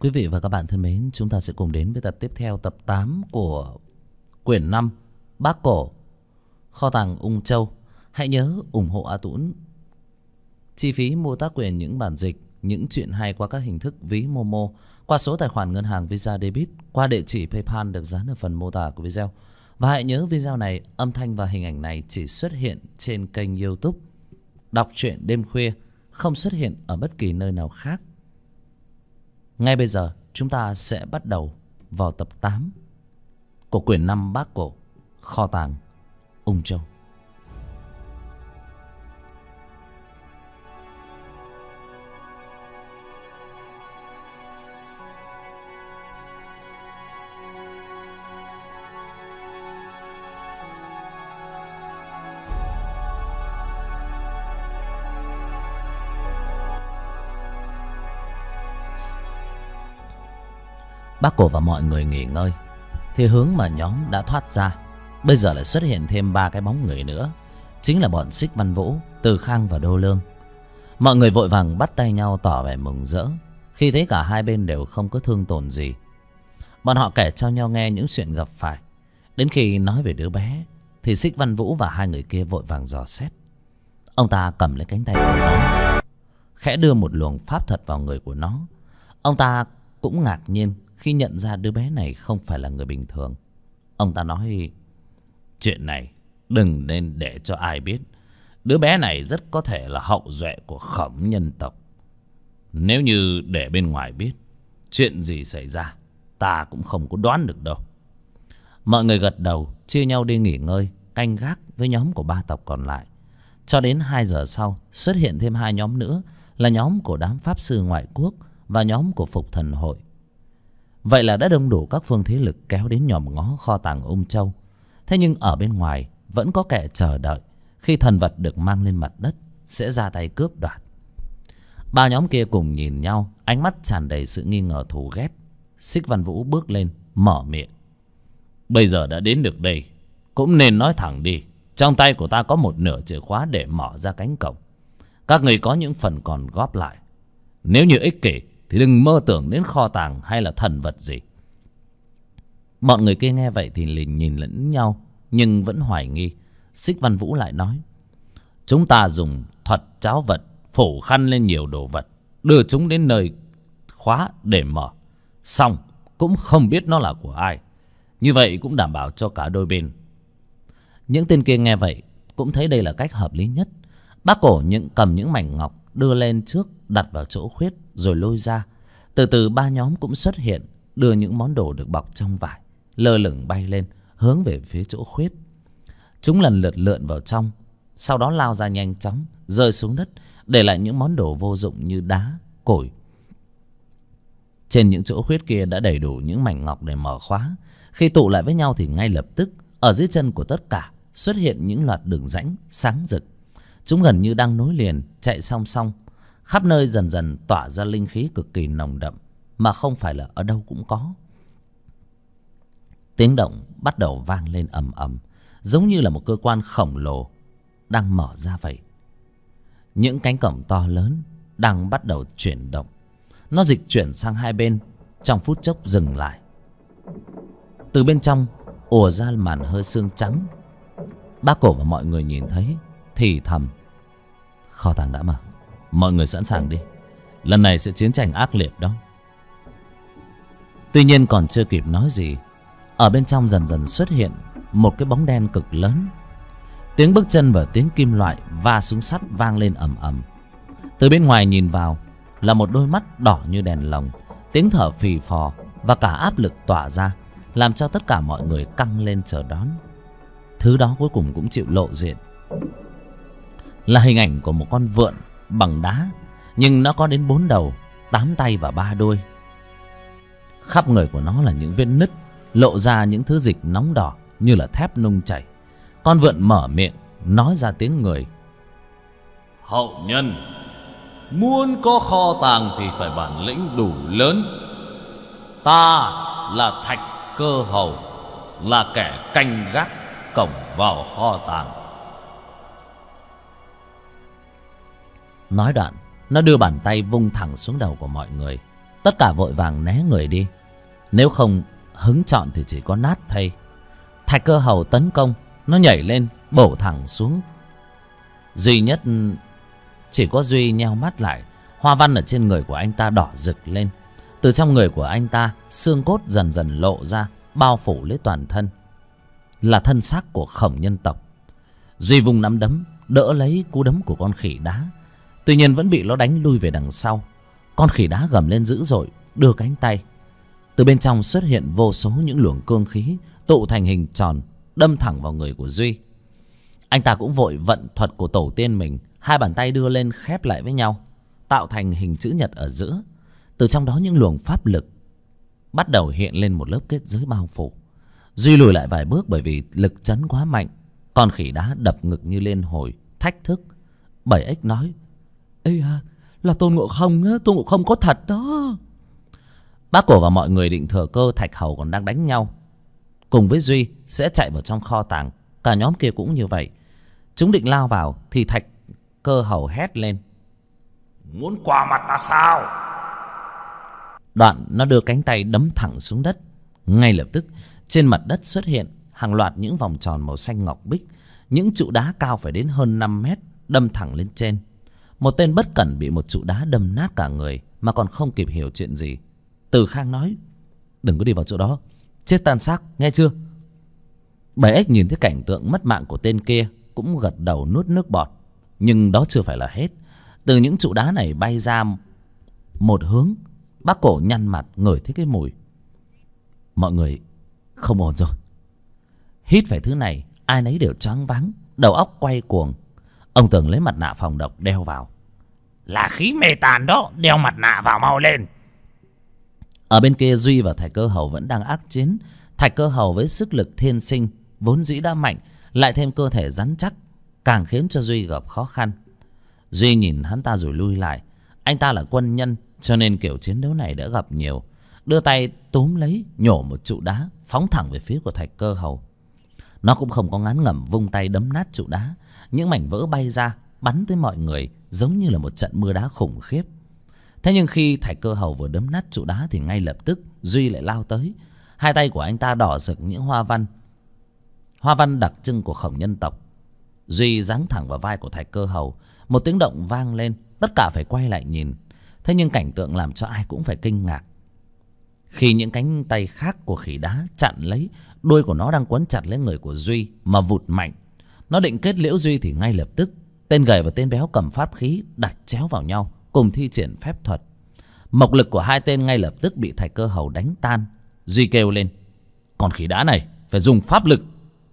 Quý vị và các bạn thân mến, chúng ta sẽ cùng đến với tập tiếp theo, tập 8 của quyển 5 Bác Cổ Kho tàng Ung Châu. Hãy nhớ ủng hộ A Tũng chi phí mua tác quyền những bản dịch, những chuyện hay qua các hình thức ví Momo, qua số tài khoản ngân hàng Visa Debit, qua địa chỉ PayPal được dán ở phần mô tả của video. Và hãy nhớ video này, âm thanh và hình ảnh này chỉ xuất hiện trên kênh YouTube Đọc truyện đêm khuya, không xuất hiện ở bất kỳ nơi nào khác. Ngay bây giờ chúng ta sẽ bắt đầu vào tập 8 của quyển 5 Bác Cổ Kho tàng Ung Châu. Bác Cổ và mọi người nghỉ ngơi thì hướng mà nhóm đã thoát ra bây giờ lại xuất hiện thêm 3 cái bóng người nữa, chính là bọn Xích Văn Vũ, Từ Khang và Đô Lương. Mọi người vội vàng bắt tay nhau tỏ vẻ mừng rỡ khi thấy cả hai bên đều không có thương tổn gì. Bọn họ kể cho nhau nghe những chuyện gặp phải. Đến khi nói về đứa bé thì Xích Văn Vũ và hai người kia vội vàng dò xét. Ông ta cầm lấy cánh tay của nó, khẽ đưa một luồng pháp thuật vào người của nó. Ông ta cũng ngạc nhiên khi nhận ra đứa bé này không phải là người bình thường. Ông ta nói: chuyện này đừng nên để cho ai biết. Đứa bé này rất có thể là hậu duệ của Khổng nhân tộc. Nếu như để bên ngoài biết, chuyện gì xảy ra ta cũng không có đoán được đâu. Mọi người gật đầu, chia nhau đi nghỉ ngơi, canh gác với nhóm của 3 tộc còn lại. Cho đến 2 giờ sau, xuất hiện thêm 2 nhóm nữa, là nhóm của đám pháp sư ngoại quốc và nhóm của Phục Thần Hội. Vậy là đã đông đủ các phương thế lực kéo đến nhòm ngó kho tàng Ung Châu. Thế nhưng ở bên ngoài vẫn có kẻ chờ đợi khi thần vật được mang lên mặt đất sẽ ra tay cướp đoạt. 3 nhóm kia cùng nhìn nhau, ánh mắt tràn đầy sự nghi ngờ thù ghét. Xích Văn Vũ bước lên mở miệng: bây giờ đã đến được đây, cũng nên nói thẳng đi. Trong tay của ta có một nửa chìa khóa để mở ra cánh cổng. Các người có những phần còn góp lại. Nếu như ích kỷ thì đừng mơ tưởng đến kho tàng hay là thần vật gì. Bọn người kia nghe vậy thì liền nhìn lẫn nhau, nhưng vẫn hoài nghi. Xích Văn Vũ lại nói: chúng ta dùng thuật cháo vật phủ khăn lên nhiều đồ vật, đưa chúng đến nơi khóa để mở, xong cũng không biết nó là của ai. Như vậy cũng đảm bảo cho cả đôi bên. Những tên kia nghe vậy cũng thấy đây là cách hợp lý nhất. Bác Cổ cầm những mảnh ngọc đưa lên trước, đặt vào chỗ khuyết rồi lôi ra. Từ từ 3 nhóm cũng xuất hiện, đưa những món đồ được bọc trong vải lơ lửng bay lên, hướng về phía chỗ khuyết. Chúng lần lượt lượn vào trong, sau đó lao ra nhanh chóng, rơi xuống đất, để lại những món đồ vô dụng như đá, củi. Trên những chỗ khuyết kia đã đầy đủ những mảnh ngọc để mở khóa. Khi tụ lại với nhau thì ngay lập tức ở dưới chân của tất cả xuất hiện những loạt đường rãnh sáng rực. Chúng gần như đang nối liền, chạy song song. Khắp nơi dần dần tỏa ra linh khí cực kỳ nồng đậm, mà không phải là ở đâu cũng có. Tiếng động bắt đầu vang lên ầm ầm, giống như là một cơ quan khổng lồ đang mở ra vậy. Những cánh cổng to lớn đang bắt đầu chuyển động. Nó dịch chuyển sang hai bên, trong phút chốc dừng lại. Từ bên trong ùa ra màn hơi sương trắng. Bác Cổ và mọi người nhìn thấy thì thầm: kho tàng đã mở, mọi người sẵn sàng đi. Lần này sẽ chiến tranh ác liệt đó. Tuy nhiên còn chưa kịp nói gì, ở bên trong dần dần xuất hiện một cái bóng đen cực lớn. Tiếng bước chân và tiếng kim loại va xuống sắt vang lên ầm ầm. Từ bên ngoài nhìn vào là một đôi mắt đỏ như đèn lồng, tiếng thở phì phò và cả áp lực tỏa ra, làm cho tất cả mọi người căng lên chờ đón. Thứ đó cuối cùng cũng chịu lộ diện, là hình ảnh của một con vượn bằng đá, nhưng nó có đến 4 đầu, 8 tay và 3 đuôi. Khắp người của nó là những vết nứt, lộ ra những thứ dịch nóng đỏ như là thép nung chảy. Con vượn mở miệng nói ra tiếng người: hậu nhân, muốn có kho tàng thì phải bản lĩnh đủ lớn. Ta là Thạch Cơ Hầu, là kẻ canh gác cổng vào kho tàng. Nói đoạn, nó đưa bàn tay vung thẳng xuống đầu của mọi người. Tất cả vội vàng né người đi, nếu không hứng chọn thì chỉ có nát thay. Thạch Cơ Hầu tấn công, nó nhảy lên bổ thẳng xuống. Duy Nhất chỉ có Duy nheo mắt lại. Hoa văn ở trên người của anh ta đỏ rực lên. Từ trong người của anh ta, xương cốt dần dần lộ ra, bao phủ lấy toàn thân, là thân xác của Khổng Nhân tộc. Duy vùng nắm đấm đỡ lấy cú đấm của con khỉ đá, tuy nhiên vẫn bị nó đánh lui về đằng sau. Con khỉ đá gầm lên dữ dội, đưa cánh tay. Từ bên trong xuất hiện vô số những luồng cương khí tụ thành hình tròn, đâm thẳng vào người của Duy. Anh ta cũng vội vận thuật của tổ tiên mình, hai bàn tay đưa lên khép lại với nhau, tạo thành hình chữ nhật ở giữa. Từ trong đó những luồng pháp lực bắt đầu hiện lên một lớp kết giới bao phủ. Duy lùi lại vài bước bởi vì lực chấn quá mạnh. Con khỉ đá đập ngực như lên hồi, thách thức. Bảy Ếch nói: "Ê à, là Tôn Ngộ Không á, Tôn Ngộ Không có thật đó." Bác Cổ và mọi người định thừa cơ Thạch Hầu còn đang đánh nhau cùng với Duy sẽ chạy vào trong kho tàng. Cả nhóm kia cũng như vậy. Chúng định lao vào thì Thạch Cơ Hầu hét lên: "Muốn qua mặt ta sao?" Đoạn nó đưa cánh tay đấm thẳng xuống đất. Ngay lập tức trên mặt đất xuất hiện hàng loạt những vòng tròn màu xanh ngọc bích, những trụ đá cao phải đến hơn 5 mét đâm thẳng lên trên. Một tên bất cẩn bị một trụ đá đâm nát cả người mà còn không kịp hiểu chuyện gì. Từ Khang nói: "Đừng có đi vào chỗ đó, chết tan xác, nghe chưa?" Bảy Ếch nhìn thấy cảnh tượng mất mạng của tên kia cũng gật đầu nuốt nước bọt. Nhưng đó chưa phải là hết. Từ những trụ đá này bay ra một hướng. Bác Cổ nhăn mặt ngửi thấy cái mùi. Mọi người không ổn rồi. Hít phải thứ này, ai nấy đều choáng váng, đầu óc quay cuồng. Ông Tường lấy mặt nạ phòng độc đeo vào. "Là khí mê tàn đó, đeo mặt nạ vào mau lên." Ở bên kia Duy và Thạch Cơ Hầu vẫn đang ác chiến. Thạch Cơ Hầu với sức lực thiên sinh vốn dĩ đã mạnh, lại thêm cơ thể rắn chắc, càng khiến cho Duy gặp khó khăn. Duy nhìn hắn ta rồi lui lại. Anh ta là quân nhân cho nên kiểu chiến đấu này đã gặp nhiều. Đưa tay túm lấy, nhổ một trụ đá, phóng thẳng về phía của Thạch Cơ Hầu. Nó cũng không có ngán ngẩm vung tay đấm nát trụ đá. Những mảnh vỡ bay ra, bắn tới mọi người giống như là một trận mưa đá khủng khiếp. Thế nhưng khi Thạch Cơ Hầu vừa đấm nát trụ đá thì ngay lập tức Duy lại lao tới. Hai tay của anh ta đỏ rực những hoa văn đặc trưng của Khổng Nhân tộc. Duy giáng thẳng vào vai của Thạch Cơ Hầu. Một tiếng động vang lên, tất cả phải quay lại nhìn. Thế nhưng cảnh tượng làm cho ai cũng phải kinh ngạc. Khi những cánh tay khác của khỉ đá chặn lấy, đuôi của nó đang quấn chặt lấy người của Duy mà vụt mạnh. Nó định kết liễu Duy thì ngay lập tức tên gầy và tên béo cầm pháp khí đặt chéo vào nhau, cùng thi triển phép thuật. Mộc lực của hai tên ngay lập tức bị Thạch Cơ Hầu đánh tan. Duy kêu lên: "Con khỉ đá này phải dùng pháp lực,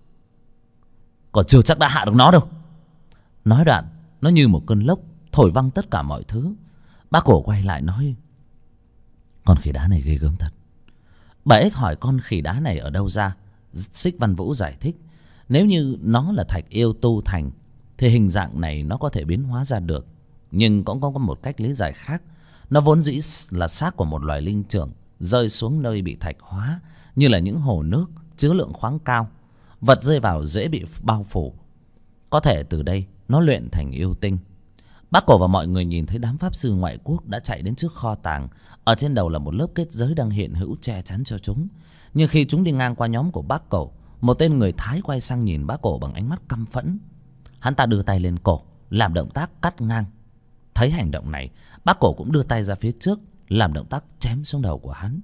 còn chưa chắc đã hạ được nó đâu." Nói đoạn nó như một cơn lốc thổi văng tất cả mọi thứ. Bác Cổ quay lại nói: "Con khỉ đá này ghê gớm thật." Bảy Ếch hỏi con khỉ đá này ở đâu ra. Xích Văn Vũ giải thích: nếu như nó là thạch yêu tu thành thì hình dạng này nó có thể biến hóa ra được. Nhưng cũng có một cách lý giải khác. Nó vốn dĩ là xác của một loài linh trưởng rơi xuống nơi bị thạch hóa, như là những hồ nước chứa lượng khoáng cao. Vật rơi vào dễ bị bao phủ. Có thể từ đây nó luyện thành yêu tinh. Bác Cổ và mọi người nhìn thấy đám pháp sư ngoại quốc đã chạy đến trước kho tàng. Ở trên đầu là một lớp kết giới đang hiện hữu che chắn cho chúng. Nhưng khi chúng đi ngang qua nhóm của bác Cổ, một tên người Thái quay sang nhìn bác Cổ bằng ánh mắt căm phẫn. Hắn ta đưa tay lên cổ, làm động tác cắt ngang. Thấy hành động này, bác Cổ cũng đưa tay ra phía trước, làm động tác chém xuống đầu của hắn.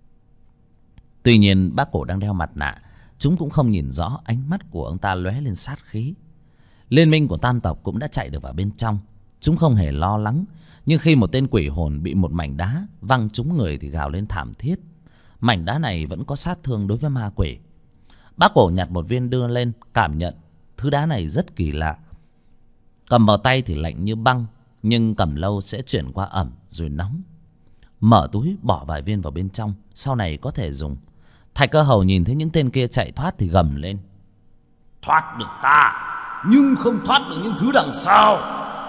Tuy nhiên bác Cổ đang đeo mặt nạ, chúng cũng không nhìn rõ. Ánh mắt của ông ta lóe lên sát khí. Liên minh của tam tộc cũng đã chạy được vào bên trong. Chúng không hề lo lắng. Nhưng khi một tên quỷ hồn bị một mảnh đá văng trúng người thì gào lên thảm thiết. Mảnh đá này vẫn có sát thương đối với ma quỷ. Bác Cổ nhặt một viên đưa lên, cảm nhận thứ đá này rất kỳ lạ. Cầm vào tay thì lạnh như băng, nhưng cầm lâu sẽ chuyển qua ẩm rồi nóng. Mở túi bỏ vài viên vào bên trong, sau này có thể dùng. Thạch Cơ Hầu nhìn thấy những tên kia chạy thoát thì gầm lên: "Thoát được ta, nhưng không thoát được những thứ đằng sau."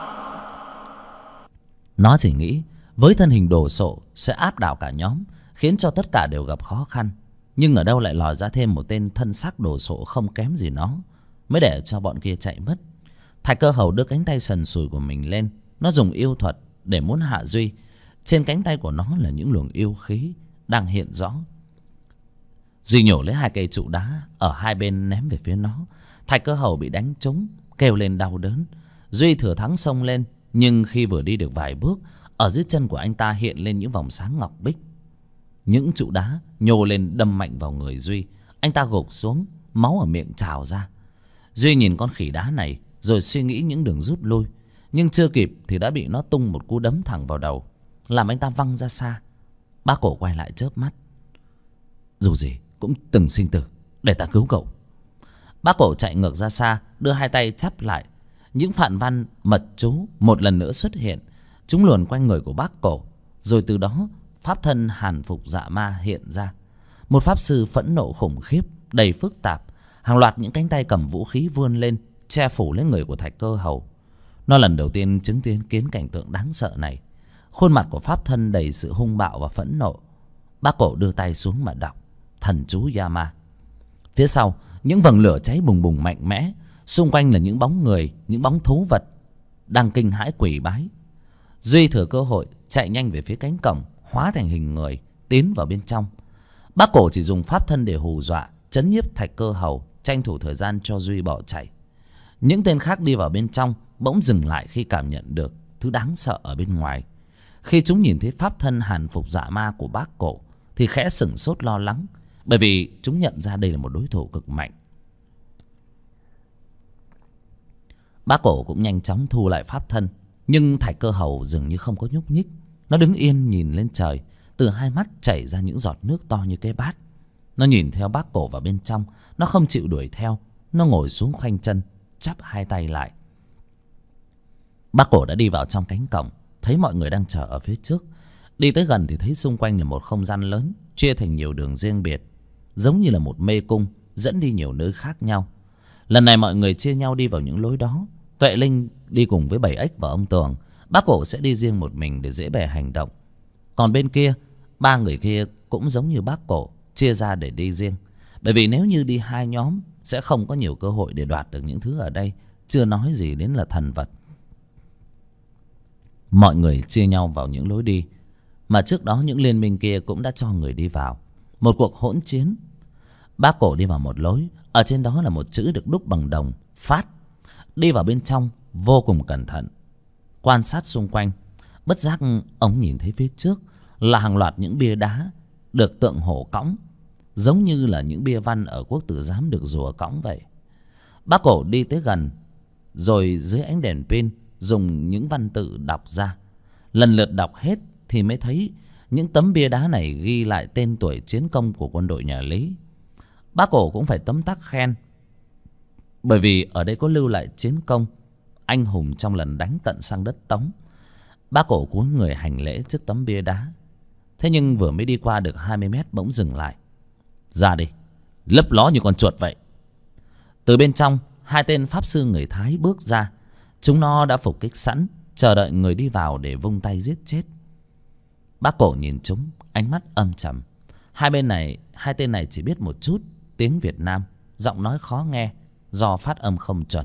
Nó chỉ nghĩ với thân hình đồ sộ sẽ áp đảo cả nhóm, khiến cho tất cả đều gặp khó khăn. Nhưng ở đâu lại lòi ra thêm một tên thân xác đồ sộ không kém gì nó, mới để cho bọn kia chạy mất. Thạch Cơ Hầu đưa cánh tay sần sùi của mình lên. Nó dùng yêu thuật để muốn hạ Duy. Trên cánh tay của nó là những luồng yêu khí đang hiện rõ. Duy nhổ lấy 2 cây trụ đá ở hai bên ném về phía nó. Thạch Cơ Hầu bị đánh trúng, kêu lên đau đớn. Duy thừa thắng xông lên, nhưng khi vừa đi được vài bước, ở dưới chân của anh ta hiện lên những vòng sáng ngọc bích. Những trụ đá nhô lên đâm mạnh vào người Duy. Anh ta gục xuống, máu ở miệng trào ra. Duy nhìn con khỉ đá này rồi suy nghĩ những đường rút lui, nhưng chưa kịp thì đã bị nó tung một cú đấm thẳng vào đầu, làm anh ta văng ra xa. Bác Cổ quay lại chớp mắt. Dù gì cũng từng sinh tử, để ta cứu cậu. Bác Cổ chạy ngược ra xa, đưa 2 tay chắp lại. Những phạn văn mật chú một lần nữa xuất hiện, chúng luồn quanh người của Bác Cổ. Rồi từ đó pháp thân Hàn Phục Dạ Ma hiện ra. Một pháp sư phẫn nộ khủng khiếp, đầy phức tạp. Hàng loạt những cánh tay cầm vũ khí vươn lên, che phủ lên người của Thạch Cơ Hầu. Nó lần đầu tiên chứng kiến cảnh tượng đáng sợ này. Khuôn mặt của pháp thân đầy sự hung bạo và phẫn nộ. Bác Cổ đưa tay xuống mà đọc thần chú Yama. Phía sau, những vầng lửa cháy bùng bùng mạnh mẽ. Xung quanh là những bóng người, những bóng thú vật đang kinh hãi quỳ bái. Duy thừa cơ hội chạy nhanh về phía cánh cổng, hóa thành hình người tiến vào bên trong. Bác Cổ chỉ dùng pháp thân để hù dọa, trấn nhiếp Thạch Cơ Hầu, tranh thủ thời gian cho Duy bỏ chạy. Những tên khác đi vào bên trong bỗng dừng lại khi cảm nhận được thứ đáng sợ ở bên ngoài. Khi chúng nhìn thấy pháp thân Hàn Phục Dạ Ma của Bác Cổ thì khẽ sửng sốt lo lắng, bởi vì chúng nhận ra đây là một đối thủ cực mạnh. Bác Cổ cũng nhanh chóng thu lại pháp thân, nhưng Thạch Cơ Hầu dường như không có nhúc nhích. Nó đứng yên nhìn lên trời, từ 2 mắt chảy ra những giọt nước to như cái bát. Nó nhìn theo Bác Cổ vào bên trong, nó không chịu đuổi theo. Nó ngồi xuống khoanh chân, chắp 2 tay lại. Bác Cổ đã đi vào trong cánh cổng, thấy mọi người đang chờ ở phía trước. Đi tới gần thì thấy xung quanh là một không gian lớn, chia thành nhiều đường riêng biệt, giống như là một mê cung dẫn đi nhiều nơi khác nhau. Lần này mọi người chia nhau đi vào những lối đó. Tuệ Linh đi cùng với Bảy Ếch và ông Tường. Bác Cổ sẽ đi riêng một mình để dễ bề hành động. Còn bên kia, 3 người kia cũng giống như Bác Cổ, chia ra để đi riêng. Bởi vì nếu như đi 2 nhóm sẽ không có nhiều cơ hội để đoạt được những thứ ở đây, chưa nói gì đến là thần vật. Mọi người chia nhau vào những lối đi mà trước đó những liên minh kia cũng đã cho người đi vào. Một cuộc hỗn chiến. Bác Cổ đi vào một lối, ở trên đó là một chữ được đúc bằng đồng: Phát. Đi vào bên trong vô cùng cẩn thận, quan sát xung quanh. Bất giác ông nhìn thấy phía trước là hàng loạt những bia đá được tượng hổ cõng, giống như là những bia văn ở Quốc Tử Giám được rùa cõng vậy. Bác Cổ đi tới gần, rồi dưới ánh đèn pin dùng những văn tự đọc ra. Lần lượt đọc hết thì mới thấy những tấm bia đá này ghi lại tên tuổi chiến công của quân đội nhà Lý. Bác Cổ cũng phải tấm tắc khen, bởi vì ở đây có lưu lại chiến công anh hùng trong lần đánh tận sang đất Tống. Bác Cổ cúi người hành lễ trước tấm bia đá. Thế nhưng vừa mới đi qua được 20 mét bỗng dừng lại. Ra đi, lấp ló như con chuột vậy. Từ bên trong, 2 tên pháp sư người Thái bước ra. Chúng nó đã phục kích sẵn, chờ đợi người đi vào để vung tay giết chết. Bác Cổ nhìn chúng, ánh mắt âm trầm. Hai tên này chỉ biết một chút tiếng Việt Nam, giọng nói khó nghe do phát âm không chuẩn.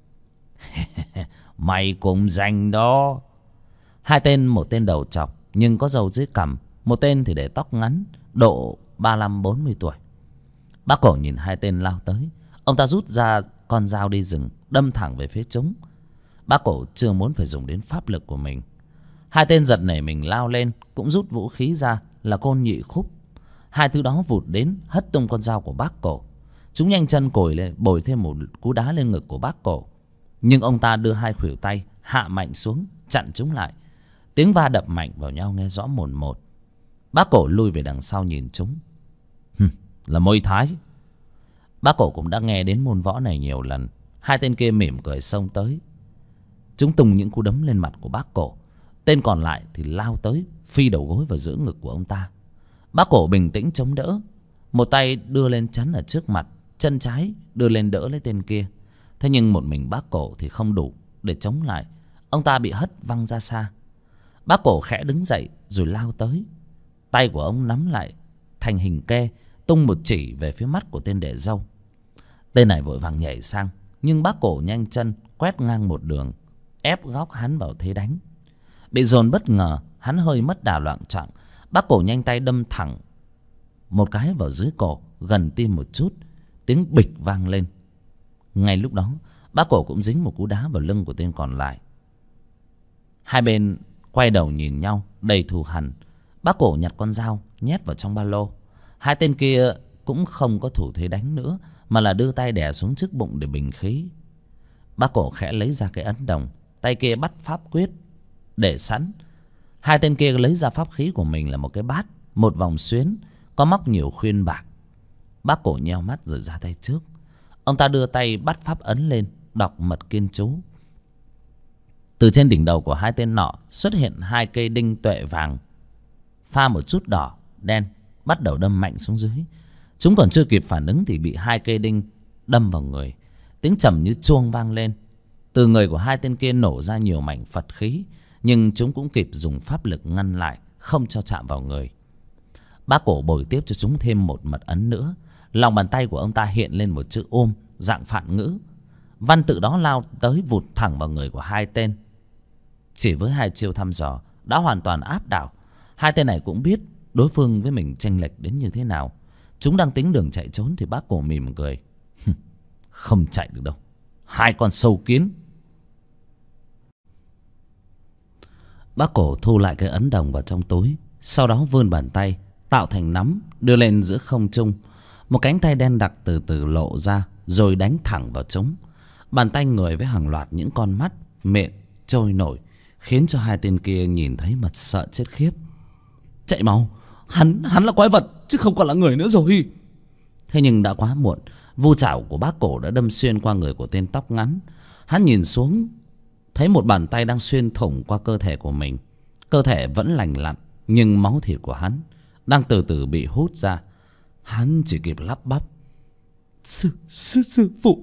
Mày cũng rành đó. 2 tên, một tên đầu trọc nhưng có râu dưới cằm, một tên thì để tóc ngắn, độ 35-40 tuổi. Bác Cổ nhìn 2 tên lao tới, ông ta rút ra con dao đi rừng, đâm thẳng về phía chúng. Bác Cổ chưa muốn phải dùng đến pháp lực của mình. 2 tên giật nảy mình lao lên, cũng rút vũ khí ra là côn nhị khúc. 2 thứ đó vụt đến hất tung con dao của Bác Cổ. Chúng nhanh chân cồi lên, bồi thêm một cú đá lên ngực của Bác Cổ. Nhưng ông ta đưa 2 khuỷu tay hạ mạnh xuống, chặn chúng lại. Tiếng va đập mạnh vào nhau nghe rõ mồn một. Bác Cổ lui về đằng sau nhìn chúng. Là môi Thái. Bác Cổ cũng đã nghe đến môn võ này nhiều lần. 2 tên kia mỉm cười xông tới. Chúng tung những cú đấm lên mặt của Bác Cổ. Tên còn lại thì lao tới, phi đầu gối vào giữa ngực của ông ta. Bác Cổ bình tĩnh chống đỡ, một tay đưa lên chắn ở trước mặt, chân trái đưa lên đỡ lấy tên kia. Thế nhưng một mình Bác Cổ thì không đủ để chống lại. Ông ta bị hất văng ra xa. Bác Cổ khẽ đứng dậy rồi lao tới. Tay của ông nắm lại thành hình ke, tung một chỉ về phía mắt của tên đệ dâu. Tên này vội vàng nhảy sang, nhưng Bác Cổ nhanh chân quét ngang một đường, ép góc hắn vào thế đánh. Bị dồn bất ngờ, hắn hơi mất đà loạng choạng. Bác Cổ nhanh tay đâm thẳng một cái vào dưới cổ, gần tim một chút. Tiếng bịch vang lên. Ngay lúc đó bác Cổ cũng dính một cú đá vào lưng của tên còn lại. Hai bên quay đầu nhìn nhau đầy thù hằn. Bác Cổ nhặt con dao nhét vào trong ba lô. Hai tên kia cũng không có thủ thế đánh nữa, mà là đưa tay đè xuống trước bụng để bình khí. Bác Cổ khẽ lấy ra cái ấn đồng, tay kia bắt pháp quyết để sẵn. Hai tên kia lấy ra pháp khí của mình là một cái bát, một vòng xuyến có móc nhiều khuyên bạc. Bác Cổ nheo mắt rồi ra tay trước. Ông ta đưa tay bắt pháp ấn lên, đọc mật kiên chú. Từ trên đỉnh đầu của hai tên nọ xuất hiện hai cây đinh tuệ vàng pha một chút đỏ đen, bắt đầu đâm mạnh xuống dưới. Chúng còn chưa kịp phản ứng thì bị hai cây đinh đâm vào người. Tiếng trầm như chuông vang lên. Từ người của hai tên kia nổ ra nhiều mảnh Phật khí, nhưng chúng cũng kịp dùng pháp lực ngăn lại, không cho chạm vào người. Bác Cổ bồi tiếp cho chúng thêm một mật ấn nữa. Lòng bàn tay của ông ta hiện lên một chữ ôm dạng phạn ngữ. Văn tự đó lao tới vụt thẳng vào người của hai tên. Chỉ với hai chiêu thăm dò đã hoàn toàn áp đảo. Hai tên này cũng biết đối phương với mình chênh lệch đến như thế nào. Chúng đang tính đường chạy trốn thì bác Cổ mỉm cười. Không chạy được đâu, hai con sâu kiến. Bác Cổ thu lại cái ấn đồng vào trong túi, sau đó vươn bàn tay tạo thành nắm đưa lên giữa không trung. Một cánh tay đen đặc từ từ lộ ra rồi đánh thẳng vào chúng. Bàn tay người với hàng loạt những con mắt, miệng trôi nổi, khiến cho hai tên kia nhìn thấy mà sợ chết khiếp. Chạy mau, hắn là quái vật chứ không còn là người nữa rồi. Thế nhưng đã quá muộn. Vu chảo của bác Cổ đã đâm xuyên qua người của tên tóc ngắn. Hắn nhìn xuống, thấy một bàn tay đang xuyên thủng qua cơ thể của mình. Cơ thể vẫn lành lặn, nhưng máu thịt của hắn đang từ từ bị hút ra. Hắn chỉ kịp lắp bắp: Sư phụ,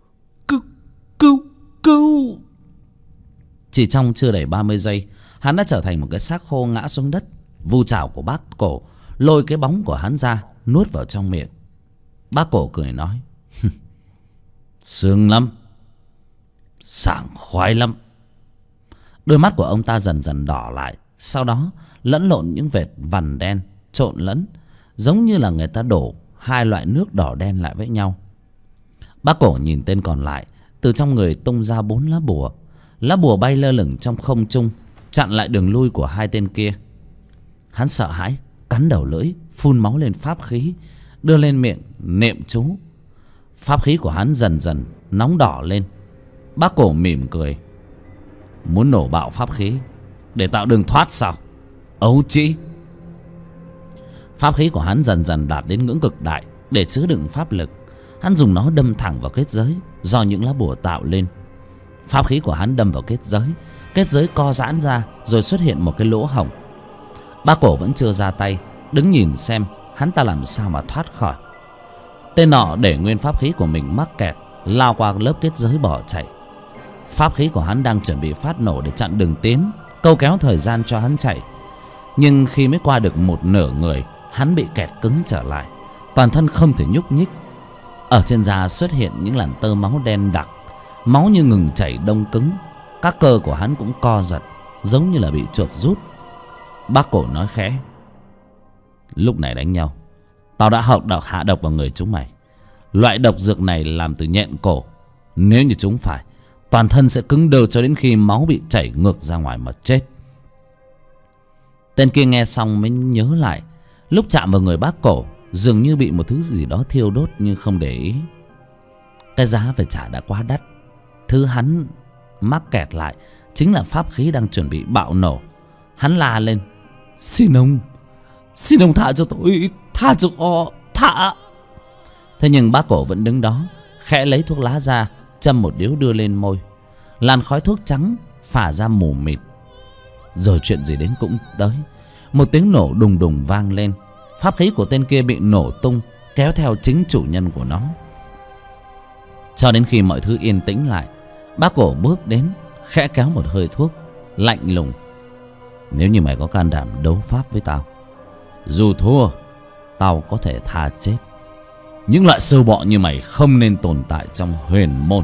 cứu. Chỉ trong chưa đầy 30 giây, hắn đã trở thành một cái xác khô ngã xuống đất. Vu chảo của bác Cổ lôi cái bóng của hắn ra, nuốt vào trong miệng. Bác Cổ cười nói: Sướng lắm, sảng khoái lắm. Đôi mắt của ông ta dần dần đỏ lại, sau đó lẫn lộn những vệt vằn đen trộn lẫn, giống như là người ta đổ hai loại nước đỏ đen lại với nhau. Bác Cổ nhìn tên còn lại, từ trong người tung ra 4 lá bùa. Lá bùa bay lơ lửng trong không trung, chặn lại đường lui của hai tên kia. Hắn sợ hãi, cắn đầu lưỡi, phun máu lên pháp khí, đưa lên miệng niệm chú. Pháp khí của hắn dần dần nóng đỏ lên. Bác Cổ mỉm cười: Muốn nổ bạo pháp khí để tạo đường thoát sao? Ấu trĩ. Pháp khí của hắn dần dần đạt đến ngưỡng cực đại để chứa đựng pháp lực. Hắn dùng nó đâm thẳng vào kết giới do những lá bùa tạo lên. Pháp khí của hắn đâm vào kết giới co giãn ra rồi xuất hiện một cái lỗ hổng. Bác Cổ vẫn chưa ra tay, đứng nhìn xem hắn ta làm sao mà thoát khỏi. Tên nọ để nguyên pháp khí của mình mắc kẹt, lao qua lớp kết giới bỏ chạy. Pháp khí của hắn đang chuẩn bị phát nổ để chặn đường tiến, câu kéo thời gian cho hắn chạy. Nhưng khi mới qua được một nửa người, hắn bị kẹt cứng trở lại, toàn thân không thể nhúc nhích. Ở trên da xuất hiện những làn tơ máu đen đặc, máu như ngừng chảy đông cứng. Các cơ của hắn cũng co giật, giống như là bị chuột rút. Bác Cổ nói khẽ: Lúc này đánh nhau, tao đã hạ độc vào người chúng mày. Loại độc dược này làm từ nhện cổ. Nếu như chúng phải, toàn thân sẽ cứng đơ cho đến khi máu bị chảy ngược ra ngoài mà chết. Tên kia nghe xong mới nhớ lại, lúc chạm vào người bác Cổ dường như bị một thứ gì đó thiêu đốt, nhưng không để ý. Cái giá phải trả đã quá đắt. Thứ hắn mắc kẹt lại chính là pháp khí đang chuẩn bị bạo nổ. Hắn la lên: Xin ông thả cho tôi, tha cho họ, thả. Thế nhưng bác Cổ vẫn đứng đó, khẽ lấy thuốc lá ra, châm một điếu đưa lên môi. Làn khói thuốc trắng phả ra mù mịt. Rồi chuyện gì đến cũng tới. Một tiếng nổ đùng đùng vang lên. Pháp khí của tên kia bị nổ tung, kéo theo chính chủ nhân của nó. Cho đến khi mọi thứ yên tĩnh lại, bác Cổ bước đến, khẽ kéo một hơi thuốc, lạnh lùng: Nếu như mày có can đảm đấu pháp với tao, dù thua, tao có thể tha chết. Những loại sâu bọ như mày không nên tồn tại trong huyền môn.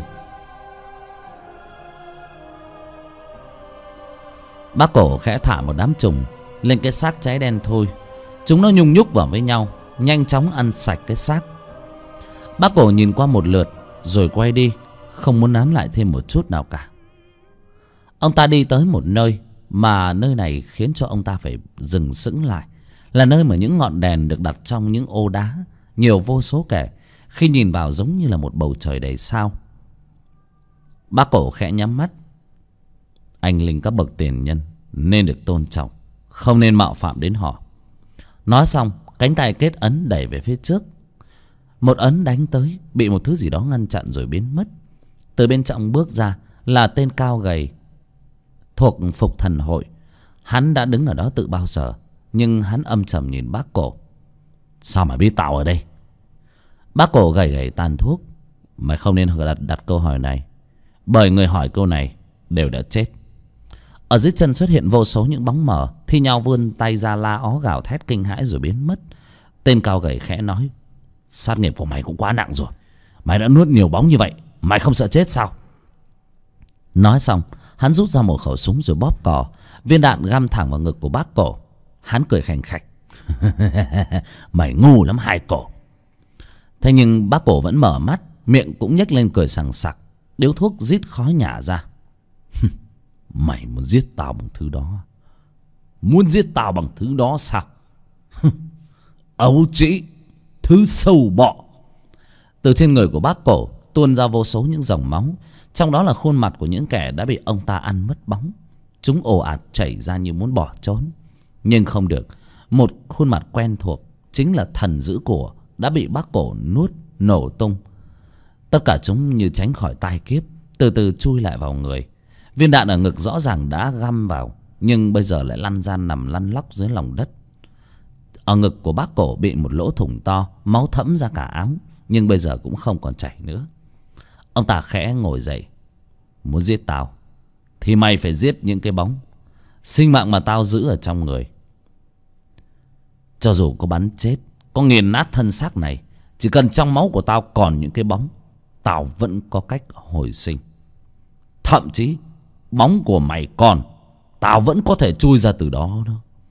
Bác Cổ khẽ thả một đám trùng lên cái xác cháy đen thui. Chúng nó nhung nhúc vào với nhau, nhanh chóng ăn sạch cái xác. Bác Cổ nhìn qua một lượt rồi quay đi, không muốn nán lại thêm một chút nào cả. Ông ta đi tới một nơi mà nơi này khiến cho ông ta phải dừng sững lại. Là nơi mà những ngọn đèn được đặt trong những ô đá, nhiều vô số kể, khi nhìn vào giống như là một bầu trời đầy sao. Bác Cổ khẽ nhắm mắt. Anh linh các bậc tiền nhân nên được tôn trọng, không nên mạo phạm đến họ. Nói xong, cánh tay kết ấn đẩy về phía trước. Một ấn đánh tới, bị một thứ gì đó ngăn chặn rồi biến mất. Từ bên trong bước ra là tên cao gầy thuộc Phục Thần Hội. Hắn đã đứng ở đó từ bao giờ, nhưng hắn âm trầm nhìn bác Cổ. Sao mày biết tao ở đây? Bác Cổ gầy gầy tàn thuốc. Mày không nên đặt câu hỏi này, bởi người hỏi câu này đều đã chết. Ở dưới chân xuất hiện vô số những bóng mờ, thi nhau vươn tay ra la ó gào thét kinh hãi rồi biến mất. Tên cao gầy khẽ nói: sát nghiệp của mày cũng quá nặng rồi. Mày đã nuốt nhiều bóng như vậy, mày không sợ chết sao? Nói xong, hắn rút ra một khẩu súng rồi bóp cò. Viên đạn găm thẳng vào ngực của bác Cổ. Hắn cười khành khạch. Mày ngu lắm hai Cổ. Thế nhưng bác Cổ vẫn mở mắt, miệng cũng nhếch lên cười sằng sặc. Điếu thuốc rít khói nhả ra. Mày muốn giết tao bằng thứ đó? Muốn giết tao bằng thứ đó sao? Ấu trĩ, thứ sâu bọ. Từ trên người của bác Cổ tuôn ra vô số những dòng máu, trong đó là khuôn mặt của những kẻ đã bị ông ta ăn mất bóng. Chúng ồ ạt chảy ra như muốn bỏ trốn, nhưng không được. Một khuôn mặt quen thuộc, chính là thần giữ của, đã bị bác Cổ nuốt nổ tung. Tất cả chúng như tránh khỏi tai kiếp, từ từ chui lại vào người. Viên đạn ở ngực rõ ràng đã găm vào, nhưng bây giờ lại lăn ra nằm lăn lóc dưới lòng đất. Ở ngực của bác Cổ bị một lỗ thủng to, máu thẫm ra cả áo, nhưng bây giờ cũng không còn chảy nữa. Ông ta khẽ ngồi dậy. Muốn giết tao thì mày phải giết những cái bóng, sinh mạng mà tao giữ ở trong người. Cho dù có bắn chết, có nghiền nát thân xác này, chỉ cần trong máu của tao còn những cái bóng, tao vẫn có cách hồi sinh. Thậm chí bóng của mày còn, tao vẫn có thể chui ra từ đó.